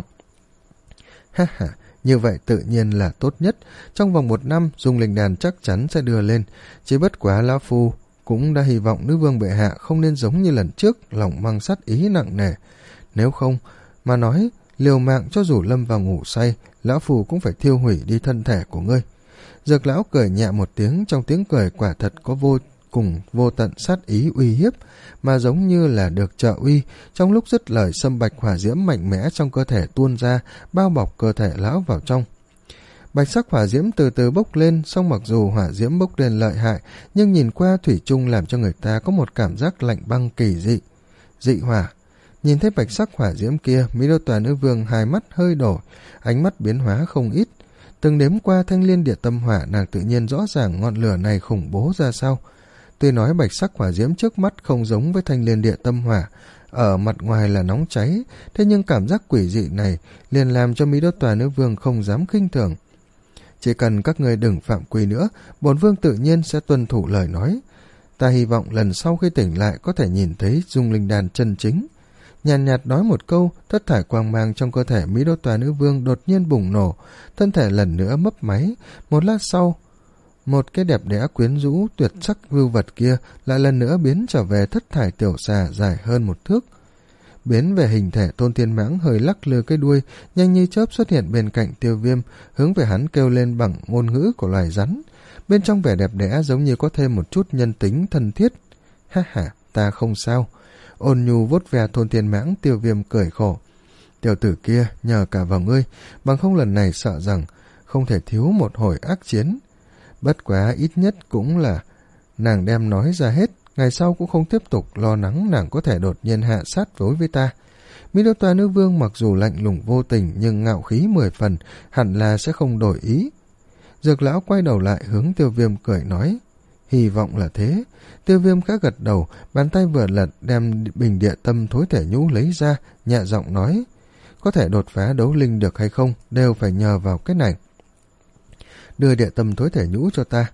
Ha ha, như vậy tự nhiên là tốt nhất. Trong vòng một năm, dung linh đàn chắc chắn sẽ đưa lên. Chỉ bất quá lão phu cũng đã hy vọng nữ vương bệ hạ không nên giống như lần trước, lòng mang sát ý nặng nề. Nếu không mà nói, liều mạng cho dù lâm vào ngủ say, lão phu cũng phải thiêu hủy đi thân thể của ngươi. Dược lão cười nhẹ một tiếng, trong tiếng cười quả thật có vô cùng vô tận sát ý uy hiếp, mà giống như là được trợ uy. Trong lúc dứt lời, sâm bạch hỏa diễm mạnh mẽ trong cơ thể tuôn ra, bao bọc cơ thể lão vào trong. Bạch sắc hỏa diễm từ từ bốc lên, song mặc dù hỏa diễm bốc lên lợi hại, nhưng nhìn qua thủy chung làm cho người ta có một cảm giác lạnh băng kỳ dị. Dị hỏa. Nhìn thấy bạch sắc hỏa diễm kia, Mỹ Đô Tòa Nữ Vương hai mắt hơi đổi, ánh mắt biến hóa không ít. Từng đếm qua thanh liên địa tâm hỏa, nàng tự nhiên rõ ràng ngọn lửa này khủng bố ra sao. Tuy nói bạch sắc hỏa diễm trước mắt không giống với thanh liên địa tâm hỏa, ở mặt ngoài là nóng cháy, thế nhưng cảm giác quỷ dị này liền làm cho Mỹ Đô Tòa Nữ Vương không dám khinh thường. Chỉ cần các người đừng phạm quy nữa, bổn vương tự nhiên sẽ tuân thủ lời nói. Ta hy vọng lần sau khi tỉnh lại có thể nhìn thấy dung linh đàn chân chính. Nhàn nhạt, nhạt nói một câu, thất thải quang mang trong cơ thể Mỹ Đô Tòa Nữ Vương đột nhiên bùng nổ, thân thể lần nữa mấp máy. Một lát sau, một cái đẹp đẽ quyến rũ tuyệt sắc vưu vật kia lại lần nữa biến trở về thất thải tiểu xà dài hơn một thước. Biến về hình thể, Thôn Thiên Mãng hơi lắc lư cái đuôi, nhanh như chớp xuất hiện bên cạnh Tiêu Viêm, hướng về hắn kêu lên bằng ngôn ngữ của loài rắn. Bên trong vẻ đẹp đẽ giống như có thêm một chút nhân tính thân thiết. Ha ha, ta không sao. Ôn nhu vuốt ve Thôn Thiên Mãng, Tiêu Viêm cười khổ. Tiểu tử kia nhờ cả vào ngươi, bằng không lần này sợ rằng không thể thiếu một hồi ác chiến. Bất quá ít nhất cũng là nàng đem nói ra hết, ngày sau cũng không tiếp tục lo lắng nàng có thể đột nhiên hạ sát đối với ta. Mỹ Đô Tòa Nữ Vương mặc dù lạnh lùng vô tình nhưng ngạo khí mười phần, hẳn là sẽ không đổi ý. Dược lão quay đầu lại hướng Tiêu Viêm cười nói, hy vọng là thế. Tiêu Viêm khẽ gật đầu, bàn tay vừa lật đem bình địa tâm thối thể nhũ lấy ra, nhẹ giọng nói, có thể đột phá đấu linh được hay không đều phải nhờ vào cái này. Đưa địa tâm thối thể nhũ cho ta.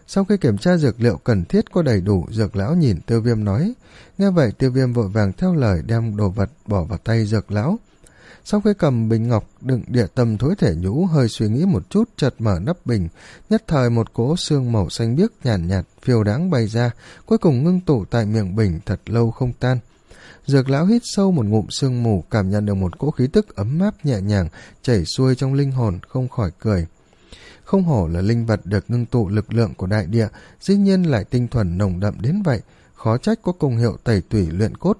Sau khi kiểm tra dược liệu cần thiết có đầy đủ, Dược lão nhìn Tiêu Viêm nói. Nghe vậy Tiêu Viêm vội vàng theo lời đem đồ vật bỏ vào tay Dược lão. Sau khi cầm bình ngọc đựng địa tâm thối thể nhũ, hơi suy nghĩ một chút, chợt mở nắp bình, nhất thời một cỗ xương màu xanh biếc nhàn nhạt, nhạt phiêu đáng bay ra, cuối cùng ngưng tụ tại miệng bình thật lâu không tan. Dược lão hít sâu một ngụm sương mù, cảm nhận được một cỗ khí tức ấm áp nhẹ nhàng chảy xuôi trong linh hồn, không khỏi cười. Không hổ là linh vật được ngưng tụ lực lượng của đại địa, dĩ nhiên lại tinh thuần nồng đậm đến vậy, khó trách có công hiệu tẩy tủy luyện cốt.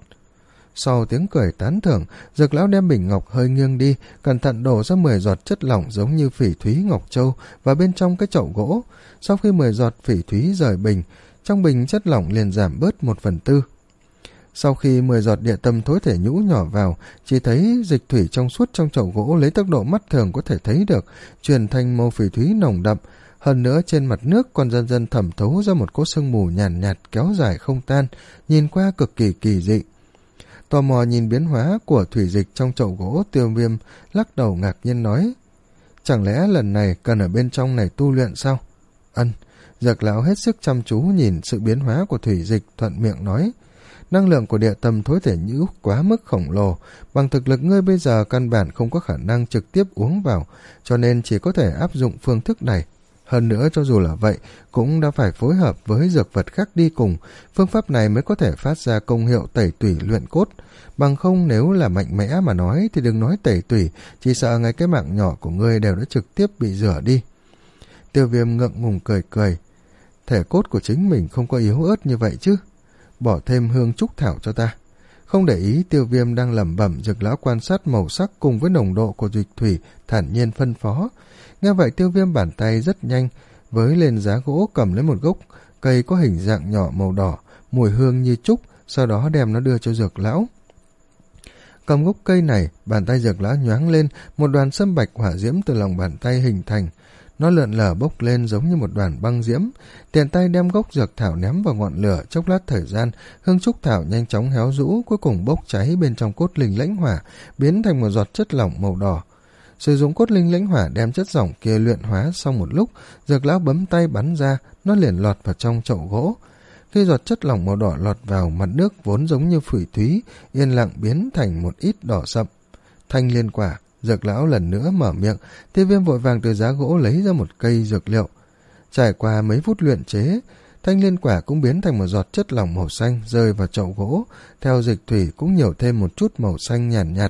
Sau tiếng cười tán thưởng, Dược lão đem bình ngọc hơi nghiêng đi, cẩn thận đổ ra mười giọt chất lỏng giống như phỉ thúy ngọc châu vào bên trong cái chậu gỗ. Sau khi mười giọt phỉ thúy rời bình, trong bình chất lỏng liền giảm bớt một phần tư. Sau khi mười giọt địa tâm thối thể nhũ nhỏ vào, chỉ thấy dịch thủy trong suốt trong chậu gỗ lấy tốc độ mắt thường có thể thấy được, chuyển thành màu phỉ thúy nồng đậm. Hơn nữa trên mặt nước còn dần dần thẩm thấu ra một cỗ sương mù nhàn nhạt, nhạt kéo dài không tan, nhìn qua cực kỳ kỳ dị. Tò mò nhìn biến hóa của thủy dịch trong chậu gỗ, Tiêu Viêm lắc đầu ngạc nhiên nói, chẳng lẽ lần này cần ở bên trong này tu luyện sao? Ân. Dược lão hết sức chăm chú nhìn sự biến hóa của thủy dịch, thuận miệng nói, năng lượng của địa tâm thối thể nhũ quá mức khổng lồ, bằng thực lực ngươi bây giờ căn bản không có khả năng trực tiếp uống vào, cho nên chỉ có thể áp dụng phương thức này. Hơn nữa cho dù là vậy, cũng đã phải phối hợp với dược vật khác đi cùng, phương pháp này mới có thể phát ra công hiệu tẩy tủy luyện cốt. Bằng không nếu là mạnh mẽ mà nói thì đừng nói tẩy tủy, chỉ sợ ngay cái mạng nhỏ của ngươi đều đã trực tiếp bị rửa đi. Tiêu Viêm ngượng ngùng cười cười, thể cốt của chính mình không có yếu ớt như vậy chứ. Bỏ thêm hương trúc thảo cho ta. Không để ý Tiêu Viêm đang lẩm bẩm, Dược lão quan sát màu sắc cùng với nồng độ của dịch thủy, thản nhiên phân phó. Nghe vậy Tiêu Viêm bàn tay rất nhanh với lên giá gỗ, cầm lấy một gốc cây có hình dạng nhỏ màu đỏ, mùi hương như trúc, sau đó đem nó đưa cho Dược lão. Cầm gốc cây này, bàn tay Dược lão nhoáng lên, một đoàn sâm bạch hỏa diễm từ lòng bàn tay hình thành. Nó lượn lờ bốc lên giống như một đoàn băng diễm, tiện tay đem gốc dược thảo ném vào ngọn lửa. Chốc lát thời gian, hương trúc thảo nhanh chóng héo rũ, cuối cùng bốc cháy bên trong cốt linh lãnh hỏa, biến thành một giọt chất lỏng màu đỏ. Sử dụng cốt linh lãnh hỏa đem chất lỏng kia luyện hóa xong một lúc, Dược lão bấm tay bắn ra, nó liền lọt vào trong chậu gỗ. Khi giọt chất lỏng màu đỏ lọt vào, mặt nước vốn giống như phỉ thúy yên lặng biến thành một ít đỏ sậm. Thanh liên quả. Dược lão lần nữa mở miệng, Tiêu Viêm vội vàng từ giá gỗ lấy ra một cây dược liệu. Trải qua mấy phút luyện chế, thanh liên quả cũng biến thành một giọt chất lỏng màu xanh rơi vào chậu gỗ, theo dịch thủy cũng nhiều thêm một chút màu xanh nhàn nhạt, nhạt.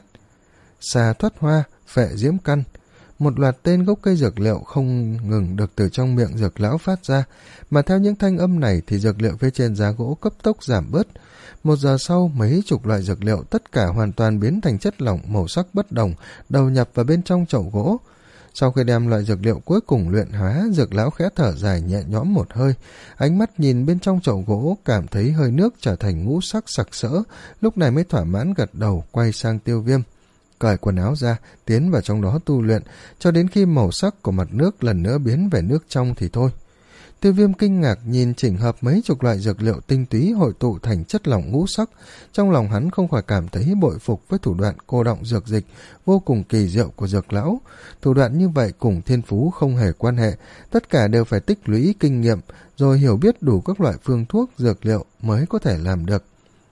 Xà thoát hoa, phệ diễm căn. Một loạt tên gốc cây dược liệu không ngừng được từ trong miệng Dược lão phát ra, mà theo những thanh âm này thì dược liệu phía trên giá gỗ cấp tốc giảm bớt. Một giờ sau, mấy chục loại dược liệu tất cả hoàn toàn biến thành chất lỏng màu sắc bất đồng, đầu nhập vào bên trong chậu gỗ. Sau khi đem loại dược liệu cuối cùng luyện hóa, Dược lão khẽ thở dài nhẹ nhõm một hơi, ánh mắt nhìn bên trong chậu gỗ, cảm thấy hơi nước trở thành ngũ sắc sặc sỡ, lúc này mới thỏa mãn gật đầu, quay sang Tiêu Viêm. Cởi quần áo ra, tiến vào trong đó tu luyện, cho đến khi màu sắc của mặt nước lần nữa biến về nước trong thì thôi. Tiêu Viêm kinh ngạc nhìn chỉnh hợp mấy chục loại dược liệu tinh túy hội tụ thành chất lỏng ngũ sắc, trong lòng hắn không khỏi cảm thấy bội phục với thủ đoạn cô động dược dịch vô cùng kỳ diệu của Dược lão. Thủ đoạn như vậy cùng thiên phú không hề quan hệ, tất cả đều phải tích lũy kinh nghiệm, rồi hiểu biết đủ các loại phương thuốc dược liệu mới có thể làm được.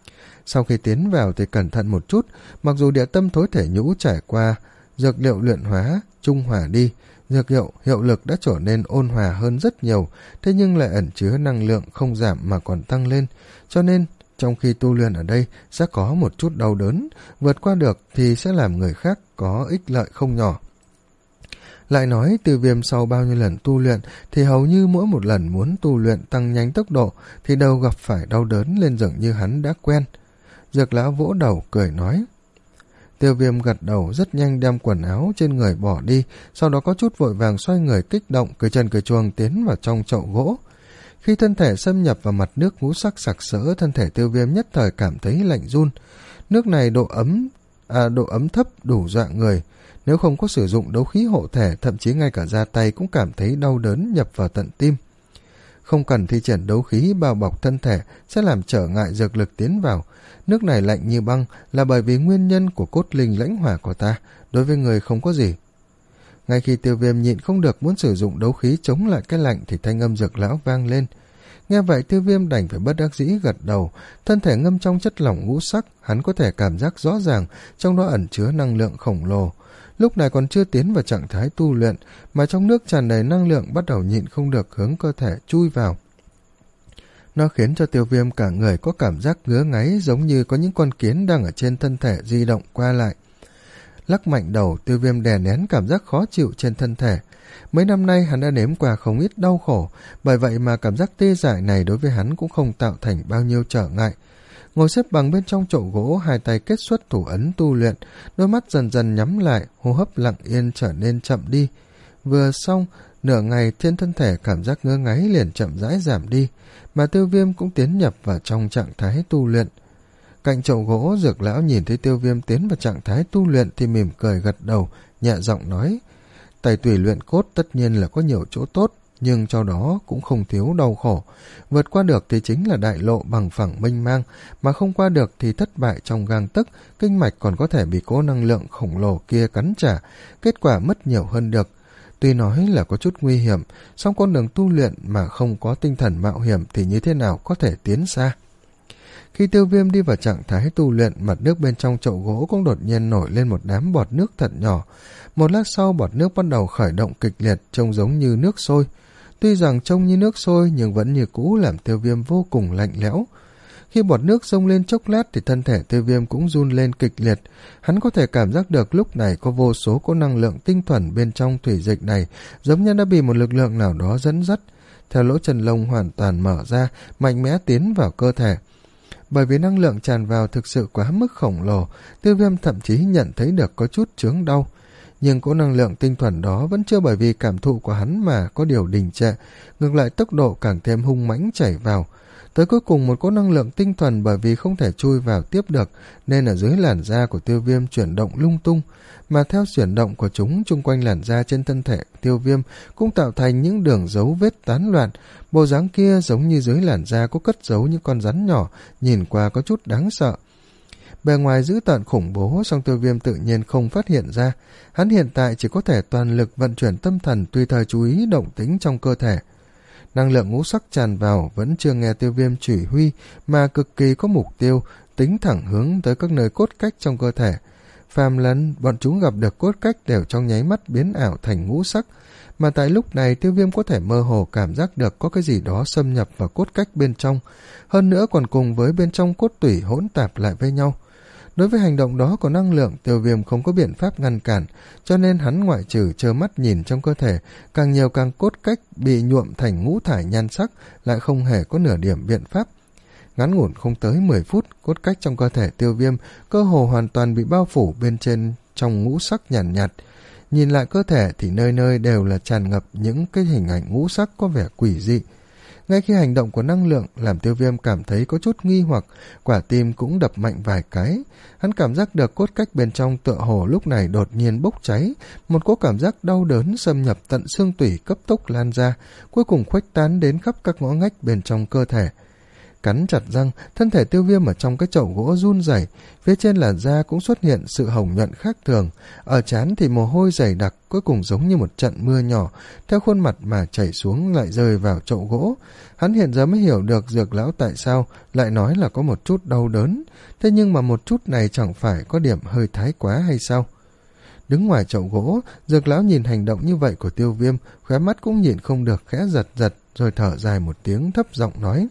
Sau khi tiến vào thì cẩn thận một chút, mặc dù địa tâm thối thể nhũ trải qua dược liệu luyện hóa, trung hòa đi, dược hiệu hiệu lực đã trở nên ôn hòa hơn rất nhiều, thế nhưng lại ẩn chứa năng lượng không giảm mà còn tăng lên, cho nên trong khi tu luyện ở đây sẽ có một chút đau đớn, vượt qua được thì sẽ làm người khác có ích lợi không nhỏ. Lại nói Tiêu Viêm sau bao nhiêu lần tu luyện thì hầu như mỗi một lần muốn tu luyện tăng nhanh tốc độ thì đều gặp phải đau đớn lên dường như hắn đã quen. Dược lão vỗ đầu cười nói. Tiêu Viêm gật đầu rất nhanh đem quần áo trên người bỏ đi, sau đó có chút vội vàng xoay người kích động, cởi chân cởi chuồng tiến vào trong chậu gỗ. Khi thân thể xâm nhập vào mặt nước ngũ sắc sặc sỡ, thân thể Tiêu Viêm nhất thời cảm thấy lạnh run. Nước này độ ấm à, độ ấm thấp đủ dọa người, nếu không có sử dụng đấu khí hộ thể, thậm chí ngay cả ra tay cũng cảm thấy đau đớn nhập vào tận tim. Không cần thi triển đấu khí bao bọc thân thể sẽ làm trở ngại dược lực tiến vào. Nước này lạnh như băng là bởi vì nguyên nhân của cốt linh lãnh hỏa của ta, đối với người không có gì. Ngay khi Tiêu Viêm nhịn không được muốn sử dụng đấu khí chống lại cái lạnh thì thanh âm Dược lão vang lên. Nghe vậy Tiêu Viêm đành phải bất đắc dĩ gật đầu, thân thể ngâm trong chất lỏng ngũ sắc, hắn có thể cảm giác rõ ràng trong đó ẩn chứa năng lượng khổng lồ. Lúc này còn chưa tiến vào trạng thái tu luyện, mà trong nước tràn đầy năng lượng bắt đầu nhịn không được hướng cơ thể chui vào. Nó khiến cho Tiêu Viêm cả người có cảm giác ngứa ngáy, giống như có những con kiến đang ở trên thân thể di động qua lại. Lắc mạnh đầu, Tiêu Viêm đè nén cảm giác khó chịu trên thân thể. Mấy năm nay hắn đã nếm qua không ít đau khổ, bởi vậy mà cảm giác tê dại này đối với hắn cũng không tạo thành bao nhiêu trở ngại. Ngồi xếp bằng bên trong chậu gỗ, hai tay kết xuất thủ ấn tu luyện, đôi mắt dần dần nhắm lại, hô hấp lặng yên trở nên chậm đi. Vừa xong, nửa ngày trên thân thể cảm giác ngứa ngáy liền chậm rãi giảm đi, mà Tiêu Viêm cũng tiến nhập vào trong trạng thái tu luyện. Cạnh chậu gỗ, Dược lão nhìn thấy Tiêu Viêm tiến vào trạng thái tu luyện thì mỉm cười gật đầu, nhẹ giọng nói: Tẩy tủy luyện cốt tất nhiên là có nhiều chỗ tốt, nhưng trong đó cũng không thiếu đau khổ. Vượt qua được thì chính là đại lộ bằng phẳng mênh mang, mà không qua được thì thất bại trong gang tấc, kinh mạch còn có thể bị cỗ năng lượng khổng lồ kia cắn trả, kết quả mất nhiều hơn được. Tuy nói là có chút nguy hiểm, song con đường tu luyện mà không có tinh thần mạo hiểm thì như thế nào có thể tiến xa. Khi Tiêu Viêm đi vào trạng thái tu luyện, mặt nước bên trong chậu gỗ cũng đột nhiên nổi lên một đám bọt nước thật nhỏ. Một lát sau, bọt nước bắt đầu khởi động kịch liệt, trông giống như nước sôi. Tuy rằng trông như nước sôi nhưng vẫn như cũ làm Tiêu Viêm vô cùng lạnh lẽo. Khi bọt nước xông lên chốc lát thì thân thể Tiêu Viêm cũng run lên kịch liệt. Hắn có thể cảm giác được lúc này có vô số có năng lượng tinh thuần bên trong thủy dịch này, giống như đã bị một lực lượng nào đó dẫn dắt. Theo lỗ chân lông hoàn toàn mở ra, mạnh mẽ tiến vào cơ thể. Bởi vì năng lượng tràn vào thực sự quá mức khổng lồ, Tiêu Viêm thậm chí nhận thấy được có chút chướng đau. Nhưng cỗ năng lượng tinh thuần đó vẫn chưa bởi vì cảm thụ của hắn mà có điều đình trệ, ngược lại tốc độ càng thêm hung mãnh chảy vào. Tới cuối cùng một cỗ năng lượng tinh thuần bởi vì không thể chui vào tiếp được, nên ở dưới làn da của Tiêu Viêm chuyển động lung tung, mà theo chuyển động của chúng chung quanh làn da trên thân thể Tiêu Viêm cũng tạo thành những đường dấu vết tán loạn. Bộ dáng kia giống như dưới làn da có cất giấu những con rắn nhỏ, nhìn qua có chút đáng sợ. Bề ngoài dữ tợn khủng bố, song Tiêu Viêm tự nhiên không phát hiện ra. Hắn hiện tại chỉ có thể toàn lực vận chuyển tâm thần, tùy thời chú ý động tĩnh trong cơ thể. Năng lượng ngũ sắc tràn vào vẫn chưa nghe Tiêu Viêm chỉ huy, mà cực kỳ có mục tiêu, tính thẳng hướng tới các nơi cốt cách trong cơ thể. Phàm lần bọn chúng gặp được cốt cách đều trong nháy mắt biến ảo thành ngũ sắc, mà tại lúc này Tiêu Viêm có thể mơ hồ cảm giác được có cái gì đó xâm nhập vào cốt cách bên trong, hơn nữa còn cùng với bên trong cốt tủy hỗn tạp lại với nhau. Đối với hành động đó của năng lượng, Tiêu Viêm không có biện pháp ngăn cản, cho nên hắn ngoại trừ trơ mắt nhìn trong cơ thể, càng nhiều càng cốt cách bị nhuộm thành ngũ thải nhan sắc, lại không hề có nửa điểm biện pháp. Ngắn ngủn không tới mười phút, cốt cách trong cơ thể Tiêu Viêm cơ hồ hoàn toàn bị bao phủ bên trên trong ngũ sắc nhàn nhạt, nhạt. Nhìn lại cơ thể thì nơi nơi đều là tràn ngập những cái hình ảnh ngũ sắc có vẻ quỷ dị. Ngay khi hành động của năng lượng làm Tiêu Viêm cảm thấy có chút nghi hoặc, quả tim cũng đập mạnh vài cái. Hắn cảm giác được cốt cách bên trong tựa hồ lúc này đột nhiên bốc cháy, một cỗ cảm giác đau đớn xâm nhập tận xương tủy cấp tốc lan ra, cuối cùng khuếch tán đến khắp các ngõ ngách bên trong cơ thể. Cắn chặt răng, thân thể Tiêu Viêm ở trong cái chậu gỗ run rẩy, phía trên làn da cũng xuất hiện sự hồng nhuận khác thường, ở trán thì mồ hôi dày đặc, cuối cùng giống như một trận mưa nhỏ, theo khuôn mặt mà chảy xuống lại rơi vào chậu gỗ. Hắn hiện giờ mới hiểu được Dược lão tại sao lại nói là có một chút đau đớn, thế nhưng mà một chút này chẳng phải có điểm hơi thái quá hay sao? Đứng ngoài chậu gỗ, Dược lão nhìn hành động như vậy của Tiêu Viêm, khóe mắt cũng nhìn không được khẽ giật giật, rồi thở dài một tiếng thấp giọng nói: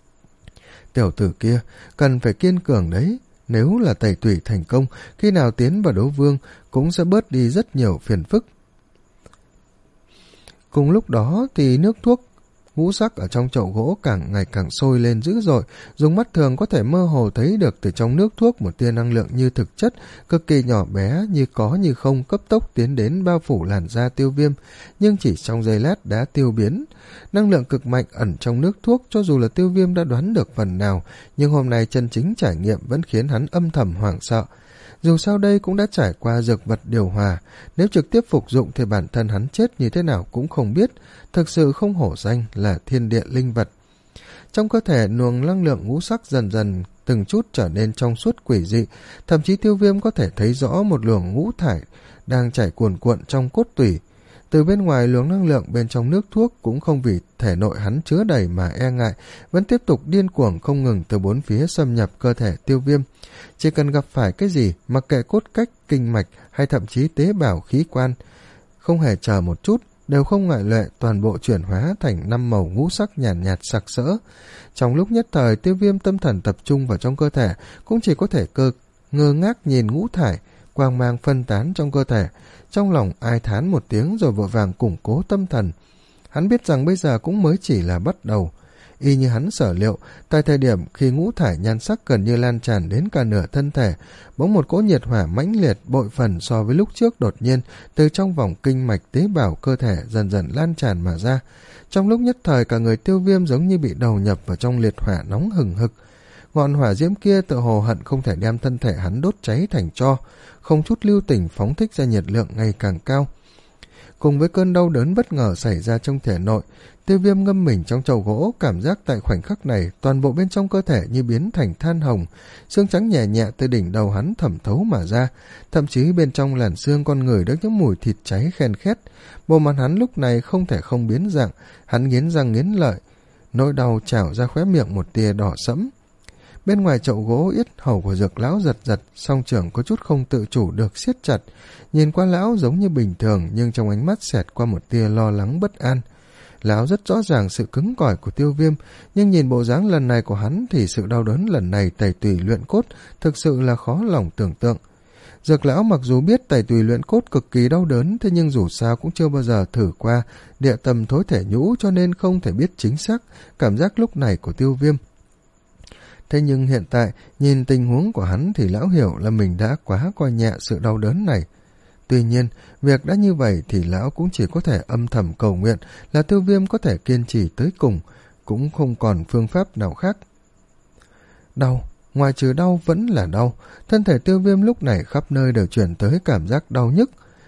Tiểu tử kia, cần phải kiên cường đấy. Nếu là tẩy tủy thành công, khi nào tiến vào đấu vương cũng sẽ bớt đi rất nhiều phiền phức. Cùng lúc đó thì nước thuốc ngũ sắc ở trong chậu gỗ càng ngày càng sôi lên dữ dội, dùng mắt thường có thể mơ hồ thấy được từ trong nước thuốc một tia năng lượng như thực chất, cực kỳ nhỏ bé, như có như không, cấp tốc tiến đến bao phủ làn da Tiêu Viêm, nhưng chỉ trong giây lát đã tiêu biến. Năng lượng cực mạnh ẩn trong nước thuốc, cho dù là Tiêu Viêm đã đoán được phần nào, nhưng hôm nay chân chính trải nghiệm vẫn khiến hắn âm thầm hoảng sợ. Dù sao đây cũng đã trải qua dược vật điều hòa, nếu trực tiếp phục dụng thì bản thân hắn chết như thế nào cũng không biết, thực sự không hổ danh là thiên địa linh vật. Trong cơ thể luồng năng lượng ngũ sắc dần dần từng chút trở nên trong suốt quỷ dị, thậm chí Tiêu Viêm có thể thấy rõ một luồng ngũ thải đang chảy cuồn cuộn trong cốt tủy. Từ bên ngoài luồng năng lượng bên trong nước thuốc cũng không vì thể nội hắn chứa đầy mà e ngại, vẫn tiếp tục điên cuồng không ngừng từ bốn phía xâm nhập cơ thể Tiêu Viêm. Chỉ cần gặp phải cái gì, mặc kệ cốt cách, kinh mạch hay thậm chí tế bào khí quan, không hề chờ một chút, đều không ngoại lệ, toàn bộ chuyển hóa thành năm màu ngũ sắc nhàn nhạt, nhạt sặc sỡ. Trong lúc nhất thời, Tiêu Viêm tâm thần tập trung vào trong cơ thể, cũng chỉ có thể cơ ngơ ngác nhìn ngũ thải quang mang phân tán trong cơ thể, trong lòng ai thán một tiếng rồi vội vàng củng cố tâm thần. Hắn biết rằng bây giờ cũng mới chỉ là bắt đầu. Y như hắn sở liệu, tại thời điểm khi ngũ thải nhan sắc gần như lan tràn đến cả nửa thân thể, bỗng một cỗ nhiệt hỏa mãnh liệt bội phần so với lúc trước đột nhiên từ trong vòng kinh mạch tế bào cơ thể dần dần lan tràn mà ra. Trong lúc nhất thời, cả người Tiêu Viêm giống như bị đầu nhập vào trong liệt hỏa nóng hừng hực. Ngọn hỏa diễm kia tựa hồ hận không thể đem thân thể hắn đốt cháy thành tro, không chút lưu tình phóng thích ra nhiệt lượng ngày càng cao. Cùng với cơn đau đớn bất ngờ xảy ra trong thể nội, Tiêu Viêm ngâm mình trong chậu gỗ, cảm giác tại khoảnh khắc này toàn bộ bên trong cơ thể như biến thành than hồng, xương trắng nhẹ nhẹ từ đỉnh đầu hắn thẩm thấu mà ra, thậm chí bên trong làn xương con người được những mùi thịt cháy khen khét. Bộ mặt hắn lúc này không thể không biến dạng, hắn nghiến răng nghiến lợi, nỗi đau trào ra khóe miệng một tia đỏ sẫm. Bên ngoài chậu gỗ, yết hầu của Dược lão giật giật, song trưởng có chút không tự chủ được siết chặt. Nhìn qua lão giống như bình thường, nhưng trong ánh mắt xẹt qua một tia lo lắng bất an. Lão rất rõ ràng sự cứng cỏi của Tiêu Viêm, nhưng nhìn bộ dáng lần này của hắn thì sự đau đớn lần này tẩy tùy luyện cốt thực sự là khó lòng tưởng tượng. Dược lão mặc dù biết tẩy tùy luyện cốt cực kỳ đau đớn, thế nhưng dù sao cũng chưa bao giờ thử qua địa tâm thối thể nhũ, cho nên không thể biết chính xác cảm giác lúc này của Tiêu Viêm. Thế nhưng hiện tại, nhìn tình huống của hắn thì lão hiểu là mình đã quá coi nhẹ sự đau đớn này. Tuy nhiên, việc đã như vậy thì lão cũng chỉ có thể âm thầm cầu nguyện là Tiêu Viêm có thể kiên trì tới cùng, cũng không còn phương pháp nào khác. Đau, ngoài trừ đau vẫn là đau, thân thể Tiêu Viêm lúc này khắp nơi đều chuyển tới cảm giác đau nhức,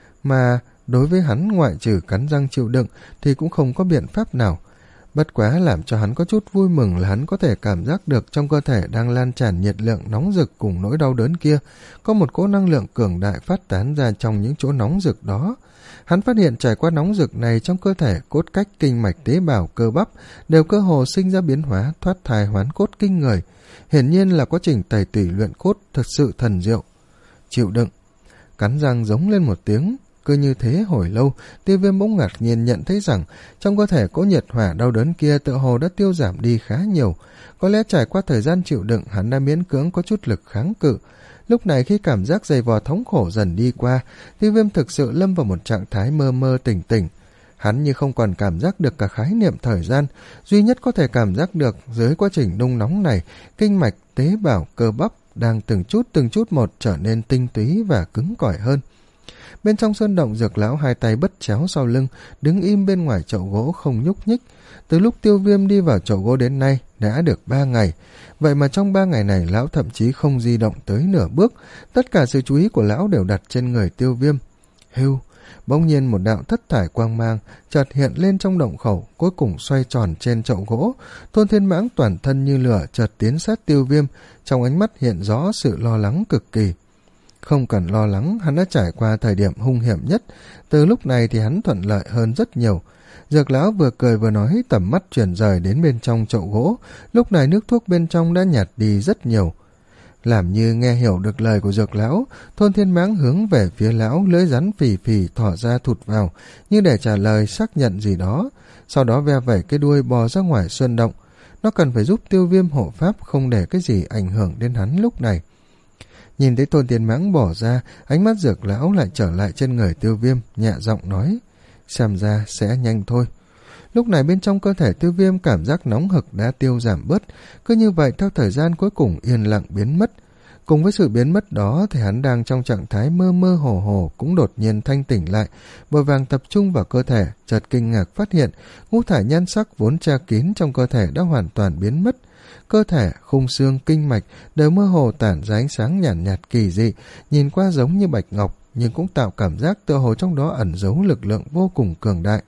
mà đối với hắn ngoại trừ cắn răng chịu đựng thì cũng không có biện pháp nào. Bất quá làm cho hắn có chút vui mừng là hắn có thể cảm giác được trong cơ thể đang lan tràn nhiệt lượng nóng rực cùng nỗi đau đớn kia, có một cỗ năng lượng cường đại phát tán ra trong những chỗ nóng rực đó. Hắn phát hiện trải qua nóng rực này trong cơ thể, cốt cách, kinh mạch, tế bào, cơ bắp đều cơ hồ sinh ra biến hóa, thoát thai hoán cốt kinh người. Hiển nhiên là quá trình tẩy tủy luyện cốt thực sự thần diệu. Chịu đựng, cắn răng giống lên một tiếng. Cứ như thế hồi lâu, Tiêu Viêm bỗng ngạc nhiên nhận thấy rằng trong cơ thể cỗ nhiệt hỏa đau đớn kia tựa hồ đã tiêu giảm đi khá nhiều. Có lẽ trải qua thời gian chịu đựng, hắn đã miễn cưỡng có chút lực kháng cự. Lúc này khi cảm giác dày vò thống khổ dần đi qua, Tiêu Viêm thực sự lâm vào một trạng thái mơ mơ tỉnh tỉnh. Hắn như không còn cảm giác được cả khái niệm thời gian, duy nhất có thể cảm giác được dưới quá trình nung nóng này, kinh mạch, tế bào, cơ bắp đang từng chút từng chút một trở nên tinh túy và cứng cỏi hơn. Bên trong sơn động, Dược lão hai tay bất chéo sau lưng, đứng im bên ngoài chậu gỗ không nhúc nhích. Từ lúc Tiêu Viêm đi vào chậu gỗ đến nay đã được ba ngày, vậy mà trong ba ngày này lão thậm chí không di động tới nửa bước, tất cả sự chú ý của lão đều đặt trên người Tiêu Viêm. Hưu, bỗng nhiên một đạo thất thải quang mang chợt hiện lên trong động khẩu, cuối cùng xoay tròn trên chậu gỗ. Thôn Thiên Mãng toàn thân như lửa chợt tiến sát Tiêu Viêm, trong ánh mắt hiện rõ sự lo lắng cực kỳ. Không cần lo lắng, hắn đã trải qua thời điểm hung hiểm nhất, từ lúc này thì hắn thuận lợi hơn rất nhiều. Dược lão vừa cười vừa nói, tầm mắt chuyển rời đến bên trong chậu gỗ, lúc này nước thuốc bên trong đã nhạt đi rất nhiều. Làm như nghe hiểu được lời của Dược lão, Thôn Thiên Mãng hướng về phía lão, lưỡi rắn phì phì thỏ ra thụt vào, như để trả lời xác nhận gì đó, sau đó ve vẩy cái đuôi bò ra ngoài sơn động. Nó cần phải giúp Tiêu Viêm hộ pháp, không để cái gì ảnh hưởng đến hắn lúc này. Nhìn thấy Thôn Thiên Mãng bỏ ra, ánh mắt Dược lão lại trở lại trên người Tiêu Viêm, nhẹ giọng nói, xem ra sẽ nhanh thôi. Lúc này bên trong cơ thể Tiêu Viêm cảm giác nóng hực đã tiêu giảm bớt, cứ như vậy theo thời gian cuối cùng yên lặng biến mất. Cùng với sự biến mất đó thì hắn đang trong trạng thái mơ mơ hồ hồ cũng đột nhiên thanh tỉnh lại, vội vàng tập trung vào cơ thể, chợt kinh ngạc phát hiện ngũ thải nhan sắc vốn che kín trong cơ thể đã hoàn toàn biến mất. Cơ thể, khung xương, kinh mạch đều mơ hồ tản ra ánh sáng nhàn nhạt, nhạt kỳ dị, nhìn qua giống như bạch ngọc, nhưng cũng tạo cảm giác tựa hồ trong đó ẩn giấu lực lượng vô cùng cường đại.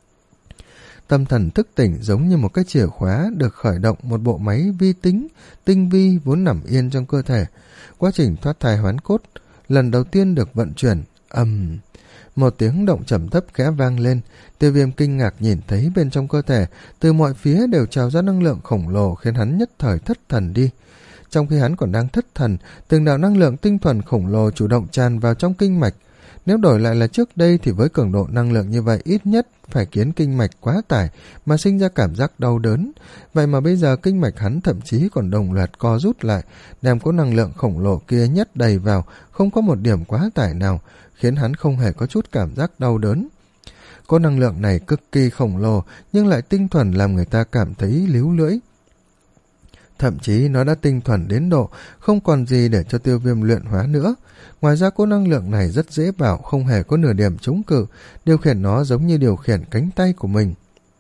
Tâm thần thức tỉnh giống như một cái chìa khóa được khởi động một bộ máy vi tính, tinh vi vốn nằm yên trong cơ thể. Quá trình thoát thai hoán cốt lần đầu tiên được vận chuyển, ầm. Một tiếng động trầm thấp khẽ vang lên, Tiêu Viêm kinh ngạc nhìn thấy bên trong cơ thể, từ mọi phía đều trào ra năng lượng khổng lồ khiến hắn nhất thời thất thần đi. Trong khi hắn còn đang thất thần, từng đạo năng lượng tinh thuần khổng lồ chủ động tràn vào trong kinh mạch. Nếu đổi lại là trước đây thì với cường độ năng lượng như vậy ít nhất phải khiến kinh mạch quá tải mà sinh ra cảm giác đau đớn. Vậy mà bây giờ kinh mạch hắn thậm chí còn đồng loạt co rút lại, đem có năng lượng khổng lồ kia nhét đầy vào, không có một điểm quá tải nào, khiến hắn không hề có chút cảm giác đau đớn. Có năng lượng này cực kỳ khổng lồ nhưng lại tinh thuần làm người ta cảm thấy líu lưỡi. Thậm chí nó đã tinh thuần đến độ không còn gì để cho Tiêu Viêm luyện hóa nữa. Ngoài ra cỗ năng lượng này rất dễ bảo, không hề có nửa điểm chống cự, điều khiển nó giống như điều khiển cánh tay của mình.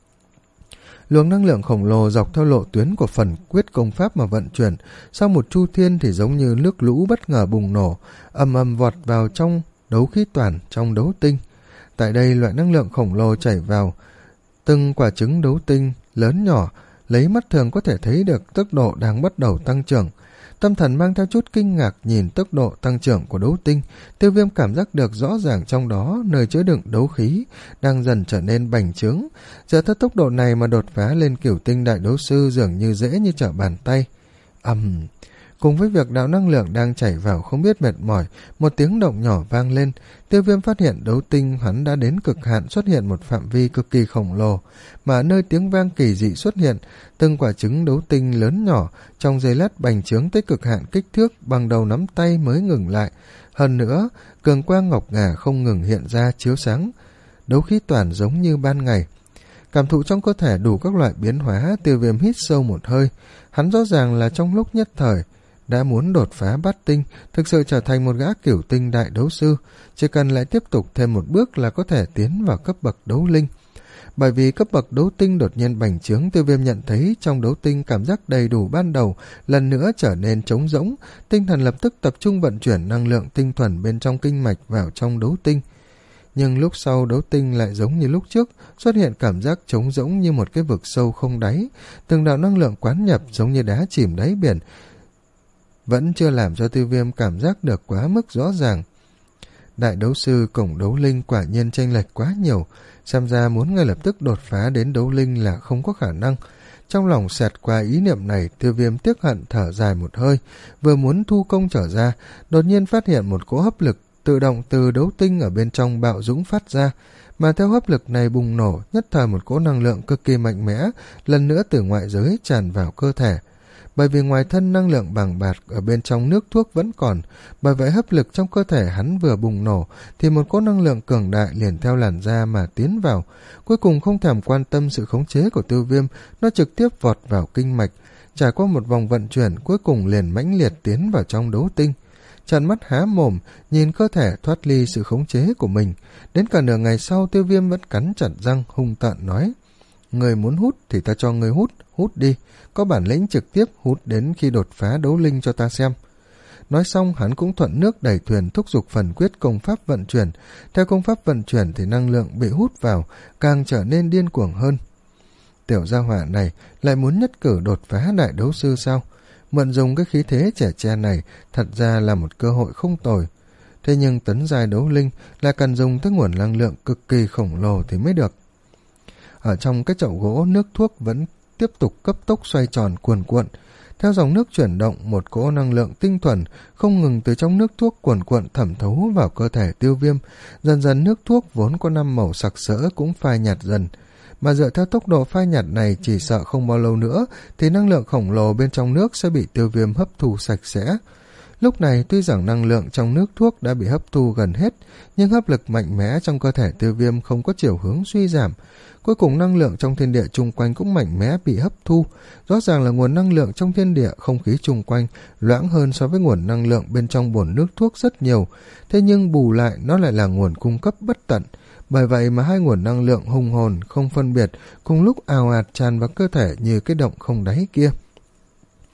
Luồng năng lượng khổng lồ dọc theo lộ tuyến của phần quyết công pháp mà vận chuyển, sau một chu thiên thì giống như nước lũ bất ngờ bùng nổ, ầm ầm vọt vào trong đấu khí toàn, trong đấu tinh. Tại đây loại năng lượng khổng lồ chảy vào từng quả trứng đấu tinh lớn nhỏ, lấy mắt thường có thể thấy được tốc độ đang bắt đầu tăng trưởng. Tâm thần mang theo chút kinh ngạc nhìn tốc độ tăng trưởng của đấu tinh, Tiêu Viêm cảm giác được rõ ràng trong đó nơi chứa đựng đấu khí đang dần trở nên bành trướng. Giờ theo tốc độ này mà đột phá lên cửu tinh đại đấu sư dường như dễ như trở bàn tay. Ầm, um, cùng với việc đạo năng lượng đang chảy vào không biết mệt mỏi, một tiếng động nhỏ vang lên. Tiêu Viêm phát hiện đấu tinh hắn đã đến cực hạn, xuất hiện một phạm vi cực kỳ khổng lồ, mà nơi tiếng vang kỳ dị xuất hiện, từng quả trứng đấu tinh lớn nhỏ trong giây lát bành trướng tới cực hạn kích thước bằng đầu nắm tay mới ngừng lại. Hơn nữa, cường quang ngọc ngà không ngừng hiện ra chiếu sáng, đấu khí toàn giống như ban ngày. Cảm thụ trong cơ thể đủ các loại biến hóa, Tiêu Viêm hít sâu một hơi. Hắn rõ ràng là trong lúc nhất thời đã muốn đột phá bát tinh, thực sự trở thành một gã cửu tinh đại đấu sư, chỉ cần lại tiếp tục thêm một bước là có thể tiến vào cấp bậc đấu linh. Bởi vì cấp bậc đấu tinh đột nhiên bành trướng, Tiêu Viêm nhận thấy trong đấu tinh cảm giác đầy đủ ban đầu lần nữa trở nên trống rỗng, tinh thần lập tức tập trung vận chuyển năng lượng tinh thuần bên trong kinh mạch vào trong đấu tinh. Nhưng lúc sau đấu tinh lại giống như lúc trước, xuất hiện cảm giác trống rỗng như một cái vực sâu không đáy, từng đạo năng lượng quán nhập giống như đá chìm đáy biển, vẫn chưa làm cho Tiêu Viêm cảm giác được quá mức rõ ràng. Đại đấu sư cổng đấu linh quả nhiên chênh lệch quá nhiều, xem ra muốn ngay lập tức đột phá đến đấu linh là không có khả năng. Trong lòng xẹt qua ý niệm này, Tiêu Viêm tiếc hận thở dài một hơi, vừa muốn thu công trở ra, đột nhiên phát hiện một cỗ hấp lực tự động từ đấu tinh ở bên trong bạo dũng phát ra, mà theo hấp lực này bùng nổ, nhất thời một cỗ năng lượng cực kỳ mạnh mẽ lần nữa từ ngoại giới tràn vào cơ thể. Bởi vì ngoài thân năng lượng bàng bạc ở bên trong nước thuốc vẫn còn, bởi vậy hấp lực trong cơ thể hắn vừa bùng nổ thì một cỗ năng lượng cường đại liền theo làn da mà tiến vào, cuối cùng không thèm quan tâm sự khống chế của Tiêu Viêm, nó trực tiếp vọt vào kinh mạch, trải qua một vòng vận chuyển cuối cùng liền mãnh liệt tiến vào trong đấu tinh. Trợn mắt há mồm nhìn cơ thể thoát ly sự khống chế của mình, đến cả nửa ngày sau Tiêu Viêm vẫn cắn chặt răng hung tợn nói: "Người muốn hút thì ta cho người hút, hút đi, có bản lĩnh trực tiếp hút đến khi đột phá đấu linh cho ta xem." Nói xong hắn cũng thuận nước đẩy thuyền thúc giục phần quyết công pháp vận chuyển. Theo công pháp vận chuyển thì năng lượng bị hút vào càng trở nên điên cuồng hơn. Tiểu gia hỏa này lại muốn nhất cử đột phá đại đấu sư sao? Mượn dùng cái khí thế trẻ tre này thật ra là một cơ hội không tồi. Thế nhưng tấn giai đấu linh là cần dùng tới nguồn năng lượng cực kỳ khổng lồ thì mới được. Ở trong cái chậu gỗ, nước thuốc vẫn tiếp tục cấp tốc xoay tròn cuồn cuộn. Theo dòng nước chuyển động, một cỗ năng lượng tinh thuần không ngừng từ trong nước thuốc cuồn cuộn thẩm thấu vào cơ thể Tiêu Viêm. Dần dần nước thuốc vốn có năm màu sặc sỡ cũng phai nhạt dần. Mà dựa theo tốc độ phai nhạt này, chỉ sợ không bao lâu nữa thì năng lượng khổng lồ bên trong nước sẽ bị Tiêu Viêm hấp thu sạch sẽ. Lúc này tuy rằng năng lượng trong nước thuốc đã bị hấp thu gần hết, nhưng hấp lực mạnh mẽ trong cơ thể Tiêu Viêm không có chiều hướng suy giảm. Cuối cùng năng lượng trong thiên địa chung quanh cũng mạnh mẽ bị hấp thu. Rõ ràng là nguồn năng lượng trong thiên địa không khí chung quanh loãng hơn so với nguồn năng lượng bên trong bồn nước thuốc rất nhiều. Thế nhưng bù lại nó lại là nguồn cung cấp bất tận. Bởi vậy mà hai nguồn năng lượng hùng hồn không phân biệt cùng lúc ào ạt tràn vào cơ thể như cái động không đáy kia.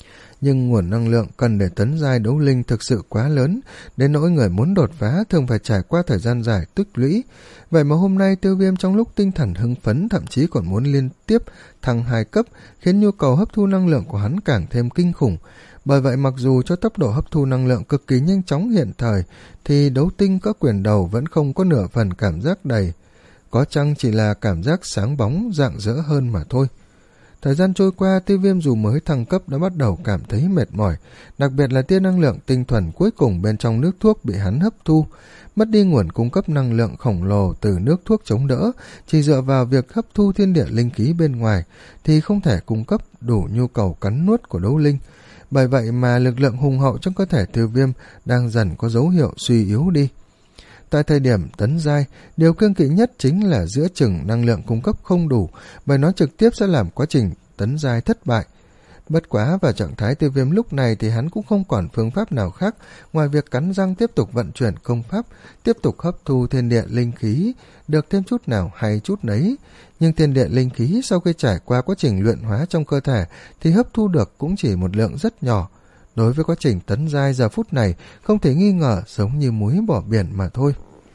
nhưng nguồn năng lượng cần để tấn giai đấu linh thực sự quá lớn, đến nỗi người muốn đột phá thường phải trải qua thời gian dài tích lũy. Vậy mà hôm nay Tiêu Viêm trong lúc tinh thần hưng phấn thậm chí còn muốn liên tiếp thăng hai cấp, khiến nhu cầu hấp thu năng lượng của hắn càng thêm kinh khủng. Bởi vậy mặc dù cho tốc độ hấp thu năng lượng cực kỳ nhanh chóng hiện thời, thì đấu tinh có quyền đầu vẫn không có nửa phần cảm giác đầy. Có chăng chỉ là cảm giác sáng bóng rạng rỡ hơn mà thôi. Thời gian trôi qua, Tiêu Viêm dù mới thăng cấp đã bắt đầu cảm thấy mệt mỏi, đặc biệt là tia năng lượng tinh thuần cuối cùng bên trong nước thuốc bị hắn hấp thu. Mất đi nguồn cung cấp năng lượng khổng lồ từ nước thuốc chống đỡ, chỉ dựa vào việc hấp thu thiên địa linh khí bên ngoài thì không thể cung cấp đủ nhu cầu cắn nuốt của đấu linh. Bởi vậy mà lực lượng hùng hậu trong cơ thể Tiêu Viêm đang dần có dấu hiệu suy yếu đi. Tại thời điểm tấn giai, điều kiêng kỵ nhất chính là giữa chừng năng lượng cung cấp không đủ, bởi nó trực tiếp sẽ làm quá trình tấn giai thất bại. Bất quá vào trạng thái Tiêu Viêm lúc này thì hắn cũng không còn phương pháp nào khác ngoài việc cắn răng tiếp tục vận chuyển công pháp, tiếp tục hấp thu thiên địa linh khí, được thêm chút nào hay chút nấy. Nhưng thiên địa linh khí sau khi trải qua quá trình luyện hóa trong cơ thể thì hấp thu được cũng chỉ một lượng rất nhỏ. Đối với quá trình tấn giai giờ phút này không thể nghi ngờ giống như muối bỏ biển mà thôi.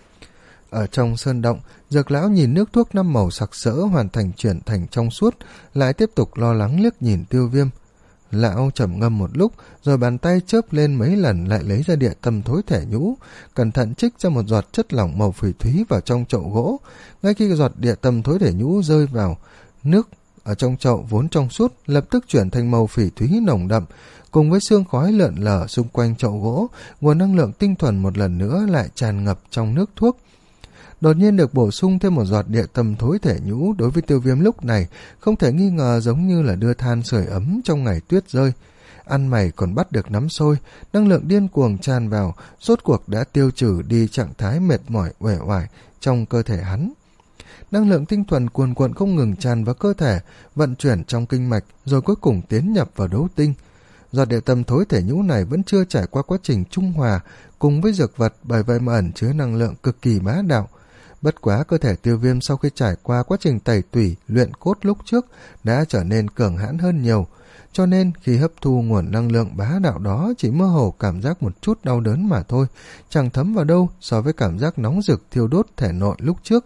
Ở trong sơn động, Dược lão nhìn nước thuốc năm màu sặc sỡ hoàn thành chuyển thành trong suốt, lại tiếp tục lo lắng liếc nhìn Tiêu Viêm. Lão trầm ngâm một lúc, rồi bàn tay chớp lên mấy lần lại lấy ra địa tâm thối thể nhũ, cẩn thận trích ra một giọt chất lỏng màu phỉ thúy vào trong chậu gỗ. Ngay khi giọt địa tâm thối thể nhũ rơi vào, nước ở trong chậu vốn trong suốt lập tức chuyển thành màu phỉ thúy nồng đậm, cùng với sương khói lượn lờ xung quanh chậu gỗ, nguồn năng lượng tinh thuần một lần nữa lại tràn ngập trong nước thuốc. Đột nhiên được bổ sung thêm một giọt địa tâm thối thể nhũ đối với Tiêu Viêm lúc này không thể nghi ngờ giống như là đưa than sưởi ấm trong ngày tuyết rơi. Ăn mày còn bắt được nắm sôi, năng lượng điên cuồng tràn vào, rốt cuộc đã tiêu trừ đi trạng thái mệt mỏi uể oải trong cơ thể hắn. Năng lượng tinh thuần cuồn cuộn không ngừng tràn vào cơ thể, vận chuyển trong kinh mạch, rồi cuối cùng tiến nhập vào đấu tinh. Giọt địa tâm thối thể nhũ này vẫn chưa trải qua quá trình trung hòa cùng với dược vật, bởi vậy mà ẩn chứa năng lượng cực kỳ bá đạo. Bất quá cơ thể Tiêu Viêm sau khi trải qua quá trình tẩy tủy, luyện cốt lúc trước đã trở nên cường hãn hơn nhiều, cho nên khi hấp thu nguồn năng lượng bá đạo đó chỉ mơ hồ cảm giác một chút đau đớn mà thôi, chẳng thấm vào đâu so với cảm giác nóng rực thiêu đốt thể nội lúc trước.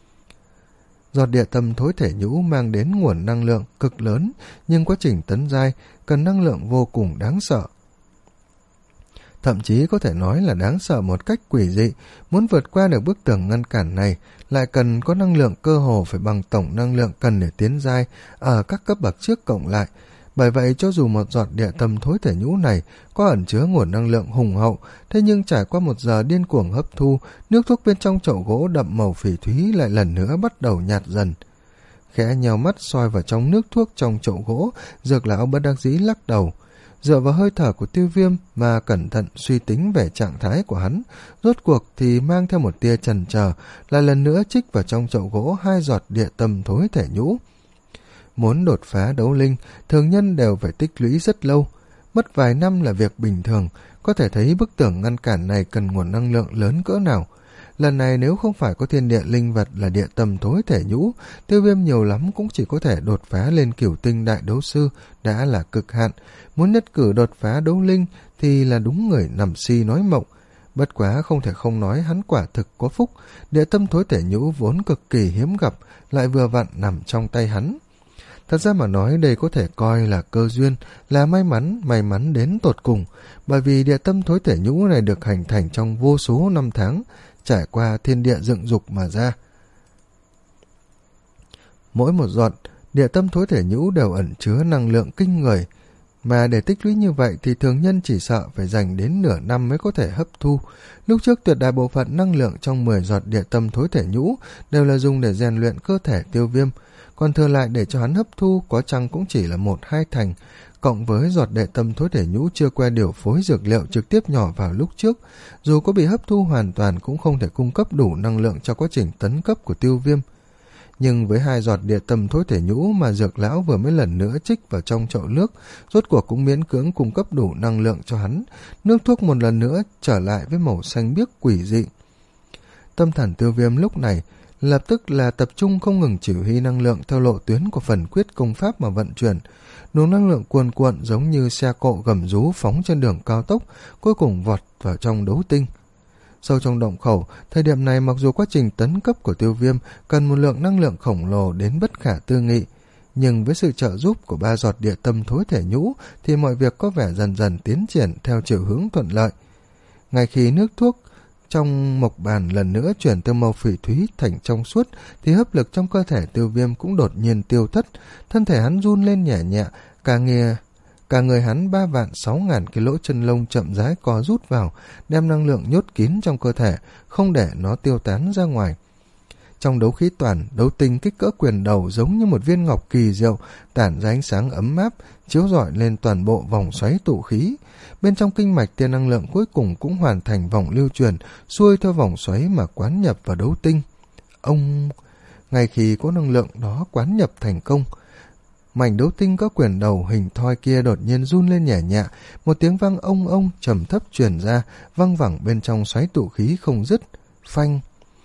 Giọt địa tâm thối thể nhũ mang đến nguồn năng lượng cực lớn, nhưng quá trình tấn giai cần năng lượng vô cùng đáng sợ. Thậm chí có thể nói là đáng sợ một cách quỷ dị. Muốn vượt qua được bức tường ngăn cản này lại cần có năng lượng cơ hồ phải bằng tổng năng lượng cần để tiến giai ở các cấp bậc trước cộng lại. Bởi vậy cho dù một giọt địa tâm thối thể nhũ này có ẩn chứa nguồn năng lượng hùng hậu, thế nhưng trải qua một giờ điên cuồng hấp thu, nước thuốc bên trong chậu gỗ đậm màu phỉ thúy lại lần nữa bắt đầu nhạt dần. Khẽ nheo mắt soi vào trong nước thuốc trong chậu gỗ, Dược lão bất đắc dĩ lắc đầu. Dựa vào hơi thở của Tiêu Viêm mà cẩn thận suy tính về trạng thái của hắn, rốt cuộc thì mang theo một tia chần chờ, lại lần nữa trích vào trong chậu gỗ hai giọt địa tâm thối thể nhũ. Muốn đột phá đấu linh, thường nhân đều phải tích lũy rất lâu, mất vài năm là việc bình thường. Có thể thấy bức tường ngăn cản này cần nguồn năng lượng lớn cỡ nào. Lần này nếu không phải có thiên địa linh vật là địa tâm thối thể nhũ, Tiêu Viêm nhiều lắm cũng chỉ có thể đột phá lên cửu tinh đại đấu sư đã là cực hạn. Muốn nhất cử đột phá đấu linh thì là đúng người nằm si nói mộng. Bất quá không thể không nói hắn quả thực có phúc, địa tâm thối thể nhũ vốn cực kỳ hiếm gặp lại vừa vặn nằm trong tay hắn. Thật ra mà nói đây có thể coi là cơ duyên, là may mắn, may mắn đến tột cùng, bởi vì địa tâm thối thể nhũ này được hình thành trong vô số năm tháng, trải qua thiên địa dựng dục mà ra. Mỗi một giọt địa tâm thối thể nhũ đều ẩn chứa năng lượng kinh người, mà để tích lũy như vậy thì thường nhân chỉ sợ phải dành đến nửa năm mới có thể hấp thu. Lúc trước tuyệt đại bộ phận năng lượng trong mười giọt địa tâm thối thể nhũ đều là dùng để rèn luyện cơ thể Tiêu Viêm, còn thừa lại để cho hắn hấp thu có chăng cũng chỉ là một hai thành, cộng với giọt địa tâm thối thể nhũ chưa qua điều phối dược liệu trực tiếp nhỏ vào lúc trước, dù có bị hấp thu hoàn toàn cũng không thể cung cấp đủ năng lượng cho quá trình tấn cấp của Tiêu Viêm. Nhưng với hai giọt địa tâm thối thể nhũ mà Dược lão vừa mới lần nữa trích vào trong chậu nước, rốt cuộc cũng miễn cưỡng cung cấp đủ năng lượng cho hắn. Nước thuốc một lần nữa trở lại với màu xanh biếc quỷ dị. Tâm thần Tiêu Viêm lúc này lập tức là tập trung không ngừng chỉ huy năng lượng theo lộ tuyến của phần quyết công pháp mà vận chuyển. Luồng năng lượng cuồn cuộn giống như xe cộ gầm rú phóng trên đường cao tốc, cuối cùng vọt vào trong đấu tinh. Sâu trong động khẩu, thời điểm này mặc dù quá trình tấn cấp của Tiêu Viêm cần một lượng năng lượng khổng lồ đến bất khả tư nghị, nhưng với sự trợ giúp của ba giọt địa tâm thối thể nhũ thì mọi việc có vẻ dần dần tiến triển theo chiều hướng thuận lợi. Ngay khi nước thuốc trong mộc bàn lần nữa chuyển từ màu phỉ thúy thành trong suốt thì hấp lực trong cơ thể Tiêu Viêm cũng đột nhiên tiêu thất, thân thể hắn run lên nhẹ nhẹ, cả nghe cả người hắn ba vạn sáu ngàn cái lỗ chân lông chậm rãi co rút vào, đem năng lượng nhốt kín trong cơ thể, không để nó tiêu tán ra ngoài. Trong đấu khí toàn, đấu tinh kích cỡ quyền đầu giống như một viên ngọc kỳ diệu, tản ra ánh sáng ấm áp, chiếu rọi lên toàn bộ vòng xoáy tụ khí. Bên trong kinh mạch tia năng lượng cuối cùng cũng hoàn thành vòng lưu truyền, xuôi theo vòng xoáy mà quán nhập vào đấu tinh. Ông... Ngay khi có năng lượng đó quán nhập thành công, mảnh đấu tinh có quyền đầu hình thoi kia đột nhiên run lên nhẹ nhẹ, một tiếng vang ông ông trầm thấp truyền ra, văng vẳng bên trong xoáy tụ khí không dứt. Phanh!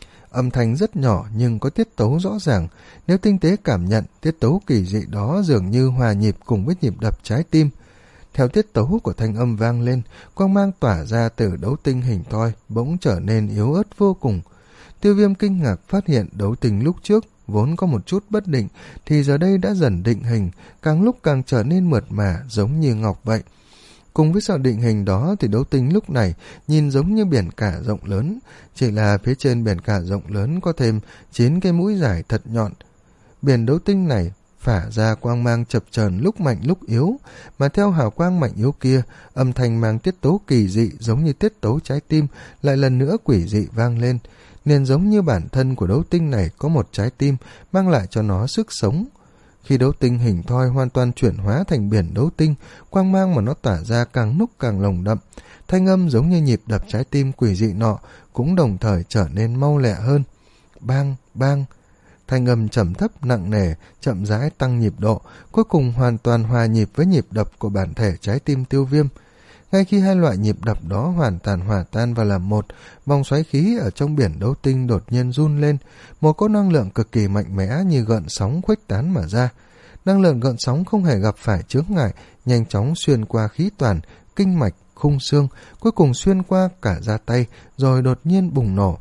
Âm thanh rất nhỏ nhưng có tiết tấu rõ ràng, nếu tinh tế cảm nhận, tiết tấu kỳ dị đó dường như hòa nhịp cùng với nhịp đập trái tim. Theo tiết tấu của thanh âm vang lên, quang mang tỏa ra từ đấu tinh hình thoi bỗng trở nên yếu ớt vô cùng. Tiêu Viêm kinh ngạc phát hiện đấu tinh lúc trước vốn có một chút bất định thì giờ đây đã dần định hình, càng lúc càng trở nên mượt mà giống như ngọc vậy. Cùng với sự định hình đó thì đấu tinh lúc này nhìn giống như biển cả rộng lớn, chỉ là phía trên biển cả rộng lớn có thêm chín cái mũi dài thật nhọn. Biển đấu tinh này phả ra quang mang chập chờn lúc mạnh lúc yếu, mà theo hào quang mạnh yếu kia, âm thanh mang tiết tấu kỳ dị giống như tiết tấu trái tim lại lần nữa quỷ dị vang lên, nên giống như bản thân của đấu tinh này có một trái tim mang lại cho nó sức sống. Khi đấu tinh hình thoi hoàn toàn chuyển hóa thành biển đấu tinh, quang mang mà nó tỏa ra càng lúc càng lồng đậm, thanh âm giống như nhịp đập trái tim quỷ dị nọ cũng đồng thời trở nên mau lẹ hơn. Bang, bang, thanh âm trầm thấp nặng nề, chậm rãi tăng nhịp độ, cuối cùng hoàn toàn hòa nhịp với nhịp đập của bản thể trái tim Tiêu Viêm. Ngay khi hai loại nhịp đập đó hoàn toàn hòa tan và làm một, vòng xoáy khí ở trong biển đấu tinh đột nhiên run lên, một cỗ năng lượng cực kỳ mạnh mẽ như gợn sóng khuếch tán mà ra. Năng lượng gợn sóng không hề gặp phải chướng ngại, nhanh chóng xuyên qua khí toàn, kinh mạch, khung xương, cuối cùng xuyên qua cả da tay, rồi đột nhiên bùng nổ.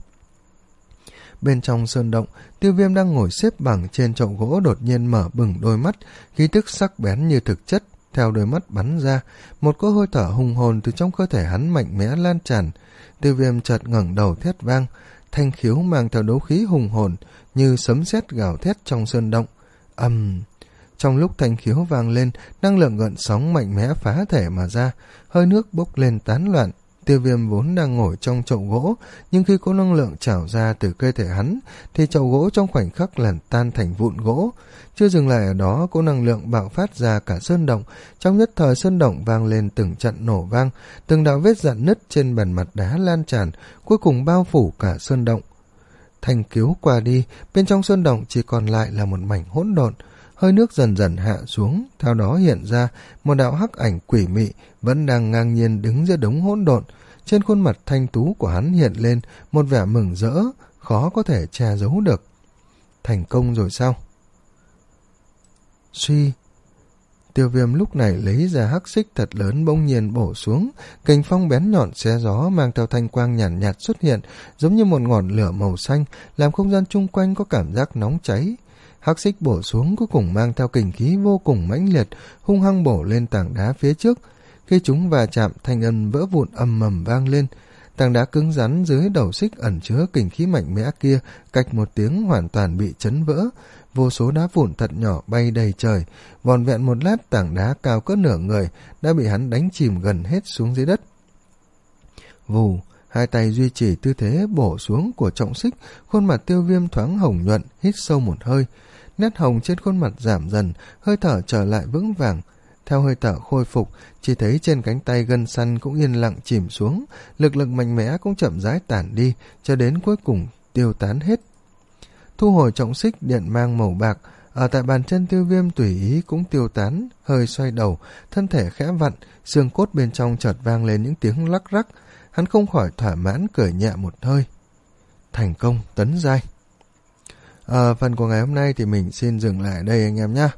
Bên trong sơn động, Tiêu Viêm đang ngồi xếp bằng trên chậu gỗ đột nhiên mở bừng đôi mắt, khí tức sắc bén như thực chất theo đôi mắt bắn ra, một cỗ hơi thở hùng hồn từ trong cơ thể hắn mạnh mẽ lan tràn. Tiêu Viêm chợt ngẩng đầu thét vang, thanh khiếu mang theo đấu khí hùng hồn như sấm sét gào thét trong sơn động. Ầm! Um, trong lúc thanh khiếu vang lên, năng lượng gợn sóng mạnh mẽ phá thể mà ra, hơi nước bốc lên tán loạn. Tiêu Viêm vốn đang ngồi trong chậu gỗ, nhưng khi có năng lượng trào ra từ cơ thể hắn, thì chậu gỗ trong khoảnh khắc làn tan thành vụn gỗ. Chưa dừng lại ở đó, có năng lượng bạo phát ra cả sơn động. Trong nhất thời sơn động vang lên từng trận nổ vang, từng đạo vết rạn nứt trên bề mặt đá lan tràn, cuối cùng bao phủ cả sơn động. Thanh khiếu qua đi, bên trong sơn động chỉ còn lại là một mảnh hỗn độn. Hơi nước dần dần hạ xuống, theo đó hiện ra một đạo hắc ảnh quỷ mị vẫn đang ngang nhiên đứng giữa đống hỗn độn. Trên khuôn mặt thanh tú của hắn hiện lên một vẻ mừng rỡ, khó có thể che giấu được. Thành công rồi sao? Suy, Tiêu Viêm lúc này lấy ra hắc xích thật lớn bỗng nhiên bổ xuống, kình phong bén nhọn xé gió mang theo thanh quang nhàn nhạt, nhạt xuất hiện, giống như một ngọn lửa màu xanh, làm không gian chung quanh có cảm giác nóng cháy. Hắc xích bổ xuống cuối cùng mang theo kình khí vô cùng mãnh liệt, hung hăng bổ lên tảng đá phía trước. Khi chúng va chạm, thanh âm vỡ vụn ầm ầm vang lên. Tảng đá cứng rắn dưới đầu xích ẩn chứa kình khí mạnh mẽ kia, cạch một tiếng hoàn toàn bị chấn vỡ. Vô số đá vụn thật nhỏ bay đầy trời, vòn vẹn một lát tảng đá cao cỡ nửa người đã bị hắn đánh chìm gần hết xuống dưới đất. Vù, hai tay duy trì tư thế bổ xuống của trọng xích, khuôn mặt Tiêu Viêm thoáng hồng nhuận, hít sâu một hơi. Nét hồng trên khuôn mặt giảm dần, hơi thở trở lại vững vàng. Theo hơi thở khôi phục, chỉ thấy trên cánh tay gân săn cũng yên lặng chìm xuống, lực lực mạnh mẽ cũng chậm rãi tản đi, cho đến cuối cùng tiêu tán hết. Thu hồi trọng xích điện mang màu bạc, ở tại bàn chân Tiêu Viêm tùy ý cũng tiêu tán, hơi xoay đầu, thân thể khẽ vặn, xương cốt bên trong chợt vang lên những tiếng lắc rắc, hắn không khỏi thỏa mãn cười nhẹ một hơi. Thành công tấn giai. À, phần của ngày hôm nay thì mình xin dừng lại đây anh em nhé.